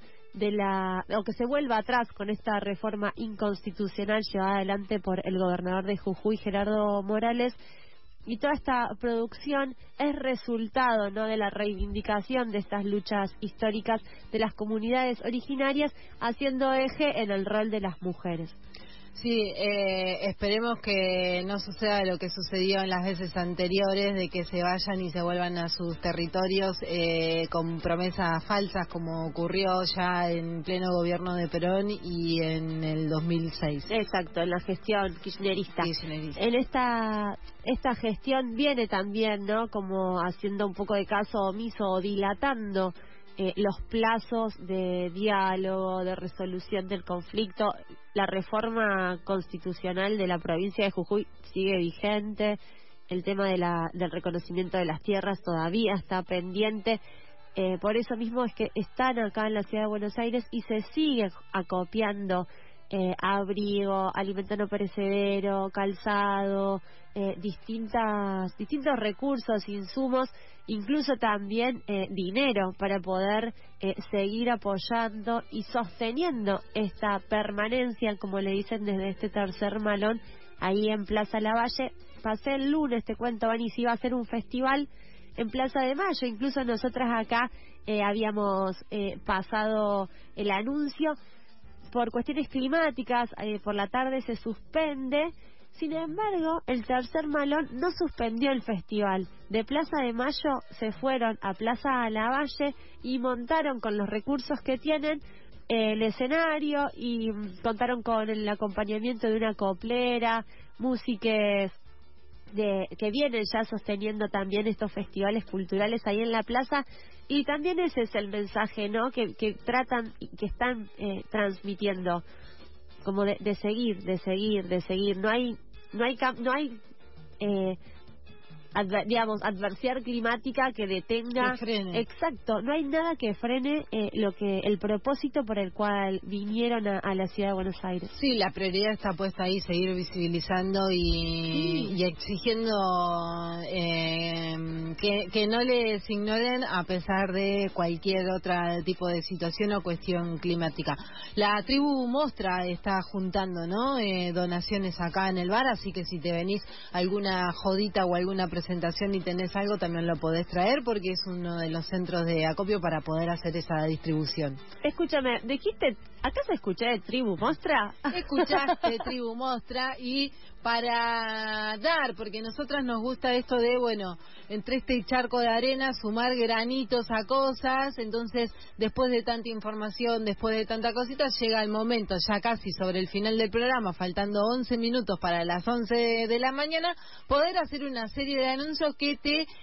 o que se vuelva atrás con esta reforma inconstitucional llevada adelante por el gobernador de Jujuy, Gerardo Morales. Y toda esta producción es resultado, ¿no? De la reivindicación de estas luchas históricas de las comunidades originarias, haciendo eje en el rol de las mujeres. Sí, esperemos que no suceda lo que sucedió en las veces anteriores, de que se vayan y se vuelvan a sus territorios con promesas falsas, como ocurrió ya en pleno gobierno de Perón y en el 2006. Exacto, en la gestión kirchnerista. En esta gestión viene también, ¿no? Como haciendo un poco de caso omiso o dilatando los plazos de diálogo, de resolución del conflicto. La reforma constitucional de la provincia de Jujuy sigue vigente. El tema del reconocimiento de las tierras todavía está pendiente. Por eso mismo es que están acá en la ciudad de Buenos Aires y se sigue acopiando abrigo, alimento no perecedero, calzado, distintos recursos, insumos, incluso también dinero para poder seguir apoyando y sosteniendo esta permanencia, como le dicen desde este tercer malón, ahí en Plaza Lavalle. Pasé el lunes, te cuento, Vani, si iba a ser un festival en Plaza de Mayo. Incluso nosotras acá habíamos pasado el anuncio. Por cuestiones climáticas, por la tarde se suspende. Sin embargo, el tercer malón no suspendió el festival. De Plaza de Mayo se fueron a Plaza Lavalle y montaron con los recursos que tienen el escenario y contaron con el acompañamiento de una coplera, músiques que vienen ya sosteniendo también estos festivales culturales ahí en la plaza, y también ese es el mensaje, ¿no?, que tratan, que están transmitiendo, como de seguir, no hay digamos, adversidad climática que detenga, que frene. Exacto, no hay nada que frene el propósito por el cual vinieron a la ciudad de Buenos Aires. Sí, la prioridad está puesta ahí, seguir visibilizando y exigiendo que no les ignoren a pesar de cualquier otro tipo de situación o cuestión climática. La tribu Mostra está juntando, ¿no?, donaciones acá en el bar, así que si te venís alguna jodita o alguna presentación y tenés algo, también lo podés traer, porque es uno de los centros de acopio para poder hacer esa distribución. Escúchame, dijiste, ¿acá se escuché de Tribu Mostra? Escuchaste Tribu Mostra, y para dar, porque a nosotras nos gusta esto de, bueno, entre este charco de arena sumar granitos a cosas, entonces después de tanta información, después de tanta cosita, llega el momento, ya casi sobre el final del programa, faltando 11 minutos para las 11 de la mañana, poder hacer una serie de anuncios que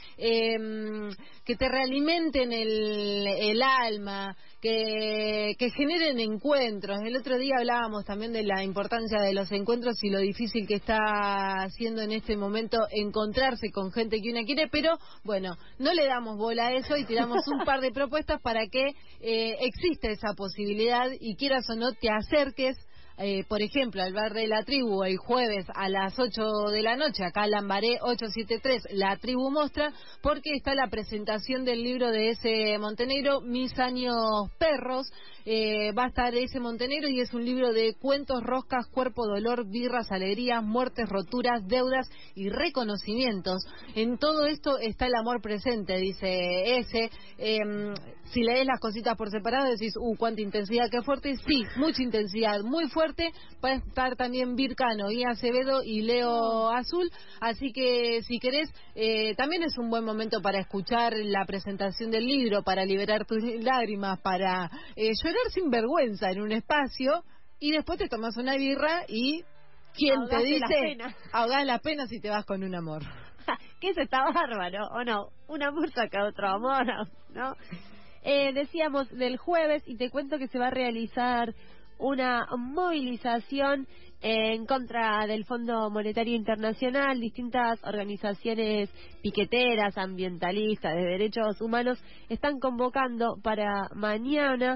te realimenten el alma, que generen encuentros. El otro día hablábamos también de la importancia de los encuentros y lo difícil que está haciendo en este momento encontrarse con gente que uno quiere, pero bueno, no le damos bola a eso y tiramos un par de propuestas para que exista esa posibilidad y quieras o no te acerques. Por ejemplo, al bar de la tribu el jueves a las 8 de la noche, acá Lambaré 873, la tribu Mostra, porque está la presentación del libro de ese Montenegro, Mis años perros. Va a estar ese Montenegro y es un libro de cuentos, roscas, cuerpo, dolor, birras, alegrías, muertes, roturas, deudas y reconocimientos. En todo esto está el amor presente, dice ese. Si lees las cositas por separado decís, cuánta intensidad, qué fuerte. Sí, mucha intensidad, muy fuerte. Va a estar también Vircano y Acevedo y Leo Azul, así que si querés, también es un buen momento para escuchar la presentación del libro, para liberar tus lágrimas, para llorar sin vergüenza en un espacio, y después te tomas una birra y ¿quién te dice? Ahogás las penas y te vas con un amor. Que eso está bárbaro, ¿o no? Un amor saca otro amor, ¿no? Decíamos del jueves, y te cuento que se va a realizar una movilización en contra del Fondo Monetario Internacional. Distintas organizaciones piqueteras, ambientalistas, de derechos humanos están convocando para mañana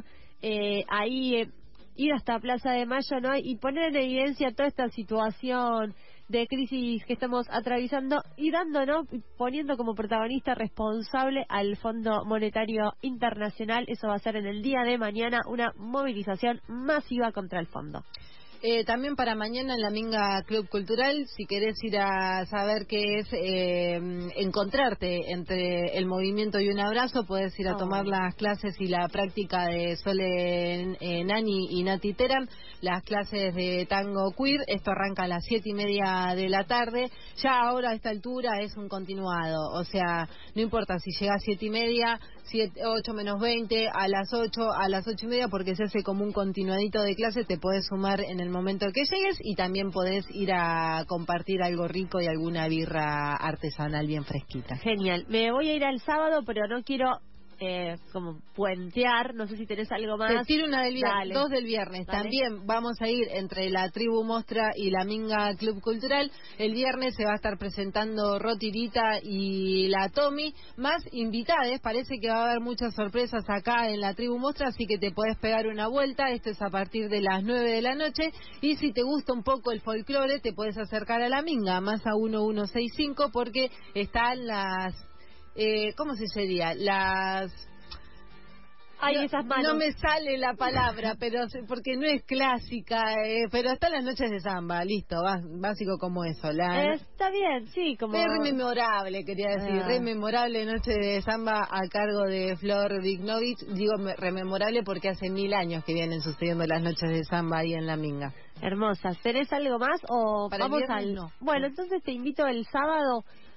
ir hasta Plaza de Mayo, ¿no?, y poner en evidencia toda esta situación de crisis que estamos atravesando y dando, ¿no?, poniendo como protagonista responsable al Fondo Monetario Internacional. Eso va a ser en el día de mañana, una movilización masiva contra el fondo. También para mañana en la Minga Club Cultural, si querés ir a saber qué es encontrarte entre el movimiento y un abrazo, puedes ir a tomar las clases y la práctica de Sole Nani y Nati Teram, las clases de tango queer. Esto arranca a las 7:30 de la tarde. Ya ahora a esta altura es un continuado, o sea, no importa si llega a 7:30, 8 menos 20, a las 8, a las 8:30, porque se hace como un continuadito de clases. Te podés sumar en el momento que llegues y también podés ir a compartir algo rico y alguna birra artesanal bien fresquita. Genial. Me voy a ir al sábado, pero no quiero como puentear, no sé si tenés algo más. Te tiro una del viernes, dos del viernes. Dale. También vamos a ir entre la Tribu Mostra y la Minga Club Cultural. El viernes se va a estar presentando Rotirita y la Tommy, más invitades. Parece que va a haber muchas sorpresas acá en la Tribu Mostra, así que te podés pegar una vuelta. Esto es a partir de las 9 de la noche. Y si te gusta un poco el folclore, te podés acercar a la Minga, más a 1165, porque están las... ¿cómo se diría? Las... Ay, esas manos. No me sale la palabra, pero porque no es clásica, pero están las noches de samba, listo, básico como eso. Está bien, sí, como... Es rememorable, quería decir, rememorable noche de samba a cargo de Flor Vignovich. Digo rememorable porque hace 1000 años que vienen sucediendo las noches de samba ahí en la Minga. Hermosas. ¿Tenés algo más o para vamos el viernes? al...? No. Bueno, entonces te invito el sábado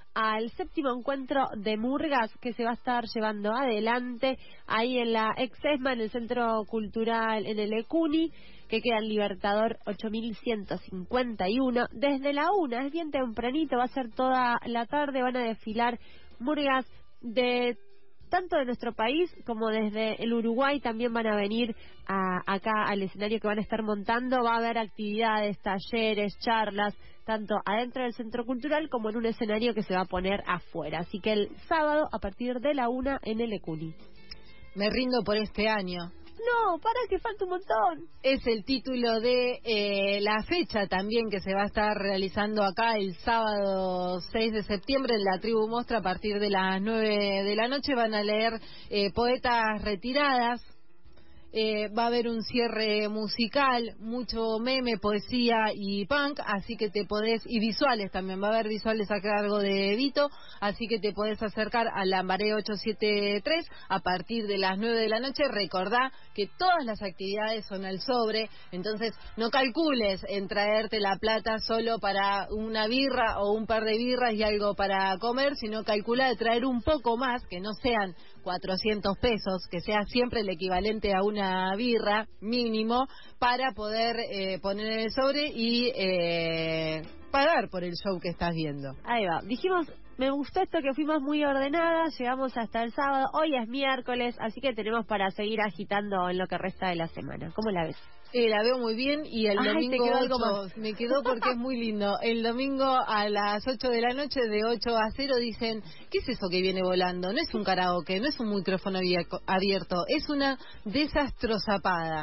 al 7º encuentro de murgas que se va a estar llevando adelante ahí en la Exesma, en el Centro Cultural, en el Ecuni, que queda en Libertador 8151, desde la 1, es bien tempranito, va a ser toda la tarde, van a desfilar murgas de tanto de nuestro país como desde el Uruguay. También van a venir acá al escenario que van a estar montando. Va a haber actividades, talleres, charlas, tanto adentro del Centro Cultural como en un escenario que se va a poner afuera. Así que el sábado a partir de la 1 en el Ecuni. Me rindo por este año. No, para que falta un montón. Es el título de la fecha también que se va a estar realizando acá el sábado 6 de septiembre en la Tribu Mostra a partir de las 9 de la noche. Van a leer poetas retiradas. Va a haber un cierre musical, mucho meme, poesía y punk, así que te podés, y visuales también, va a haber visuales a cargo de Vito, así que te podés acercar a Lambaré 873 a partir de las 9 de la noche. Recordá que todas las actividades son al sobre, entonces no calcules en traerte la plata solo para una birra o un par de birras y algo para comer, sino calcula de traer un poco más, que no sean 400 pesos, que sea siempre el equivalente a una birra mínimo, para poder poner en el sobre y pagar por el show que estás viendo. Ahí va, dijimos, me gustó esto que fuimos muy ordenadas, llegamos hasta el sábado, hoy es miércoles, así que tenemos para seguir agitando en lo que resta de la semana. ¿Cómo la ves? La veo muy bien y el domingo 8, me quedó porque es muy lindo. El domingo a las 8 de la noche, de 8 a 0, dicen, ¿qué es eso que viene volando? No es un karaoke, no es un micrófono abierto, es una desastrozapada.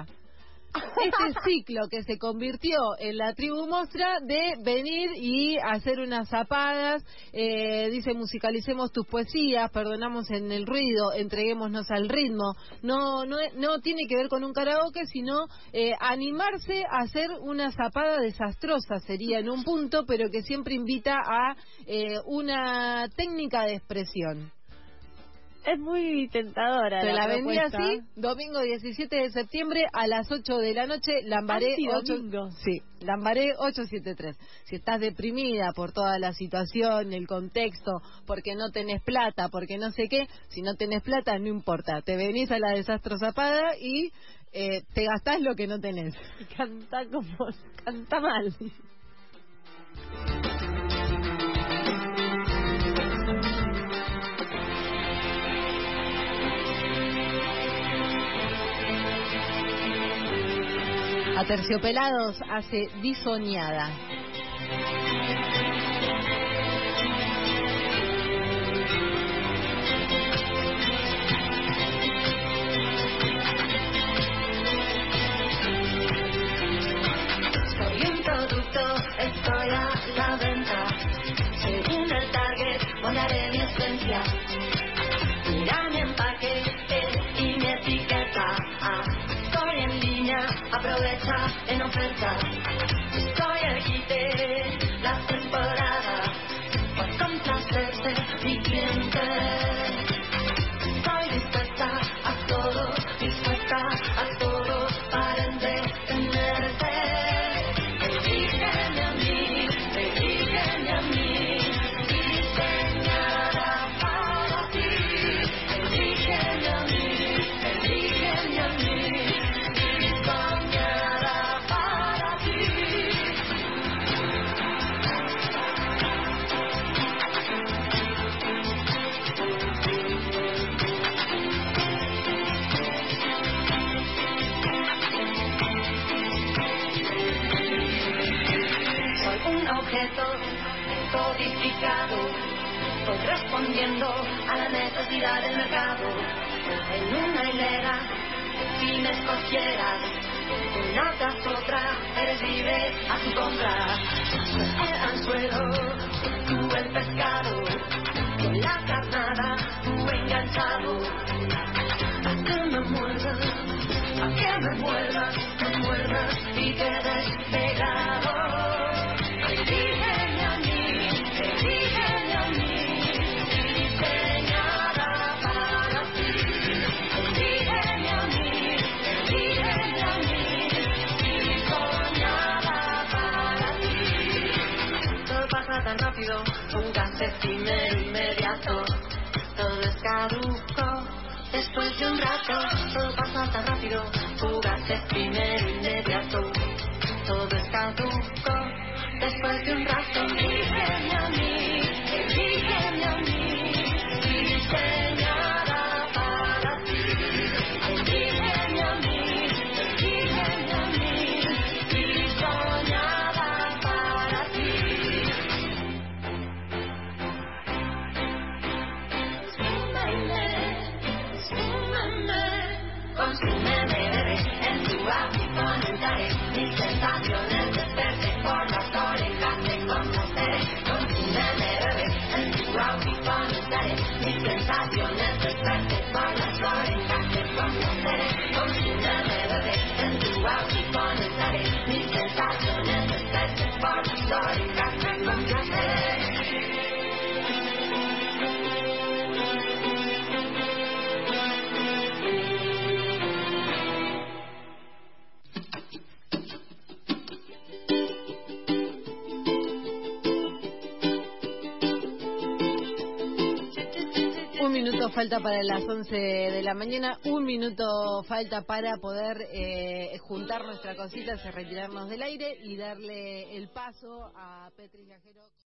Ese ciclo que se convirtió en la Tribu Mostra de venir y hacer unas zapadas, dice, musicalicemos tus poesías, perdonamos en el ruido, entreguémonos al ritmo. No tiene que ver con un karaoke, sino animarse a hacer una zapada desastrosa sería en un punto, pero que siempre invita a una técnica de expresión. Es muy tentadora. Te la vendí propuesta. así, domingo 17 de septiembre a las 8 de la noche, Lambaré 873. Si estás deprimida por toda la situación, el contexto, porque no tenés plata, porque no sé qué, si no tenés plata no importa, te venís a la desastrozapada y te gastás lo que no tenés. Y canta mal. Aterciopelados hace Disoñada. Soy un producto, estoy a la venta. Según el target, volaré mi esencia. Mira mi empaque y mi etiqueta. Estoy en línea, aprovecha en oferta. Estoy el hit de la temporada. Por complacerse mi cliente. Estoy dispuesta a todo para entretenerte. Elígeme a mí, diseñada para ti. Elígeme a mí, diseñada para ti. Soy un objeto codificado, voy respondiendo a la necesidad del mercado. En una hilera, si me escogieras, una tras otra, eres libre a tu compra. El anzuelo, tú el pescado, con la carnada, tú enganchado. A que me muerdas y quedes pegado. Elígeme a mí, diseñada para ti. Elígeme a mí, diseñada para ti. Todo pasa tan rápido. rápido, fugaz, efímero, inmediato. Todo es caduco, después de un rato. Todo pasa tan rápido, fugaz, efímero, inmediato. Todo es caduco, después de un rato. Elígeme a mí, elígeme a mí, diseñada para ti. Elígeme a mí, elígeme a mí, diseñada para ti. Consúmeme, bebé, en tu ámbito entraré. Mis sensaciones desperten por las orejas, te conoceré. Consúmeme, bebé, en tu ámbito entraré. Mis sensaciones desperten por las orejas, te conoceré. Consúmeme, bebé, en tu ámbito entraré. Mis sensaciones desperten por las orejas, te conoceré. Un minuto falta para las 11 de la mañana, un minuto falta para poder juntar nuestra cosita, retirarnos del aire y darle el paso a Petri Viajero.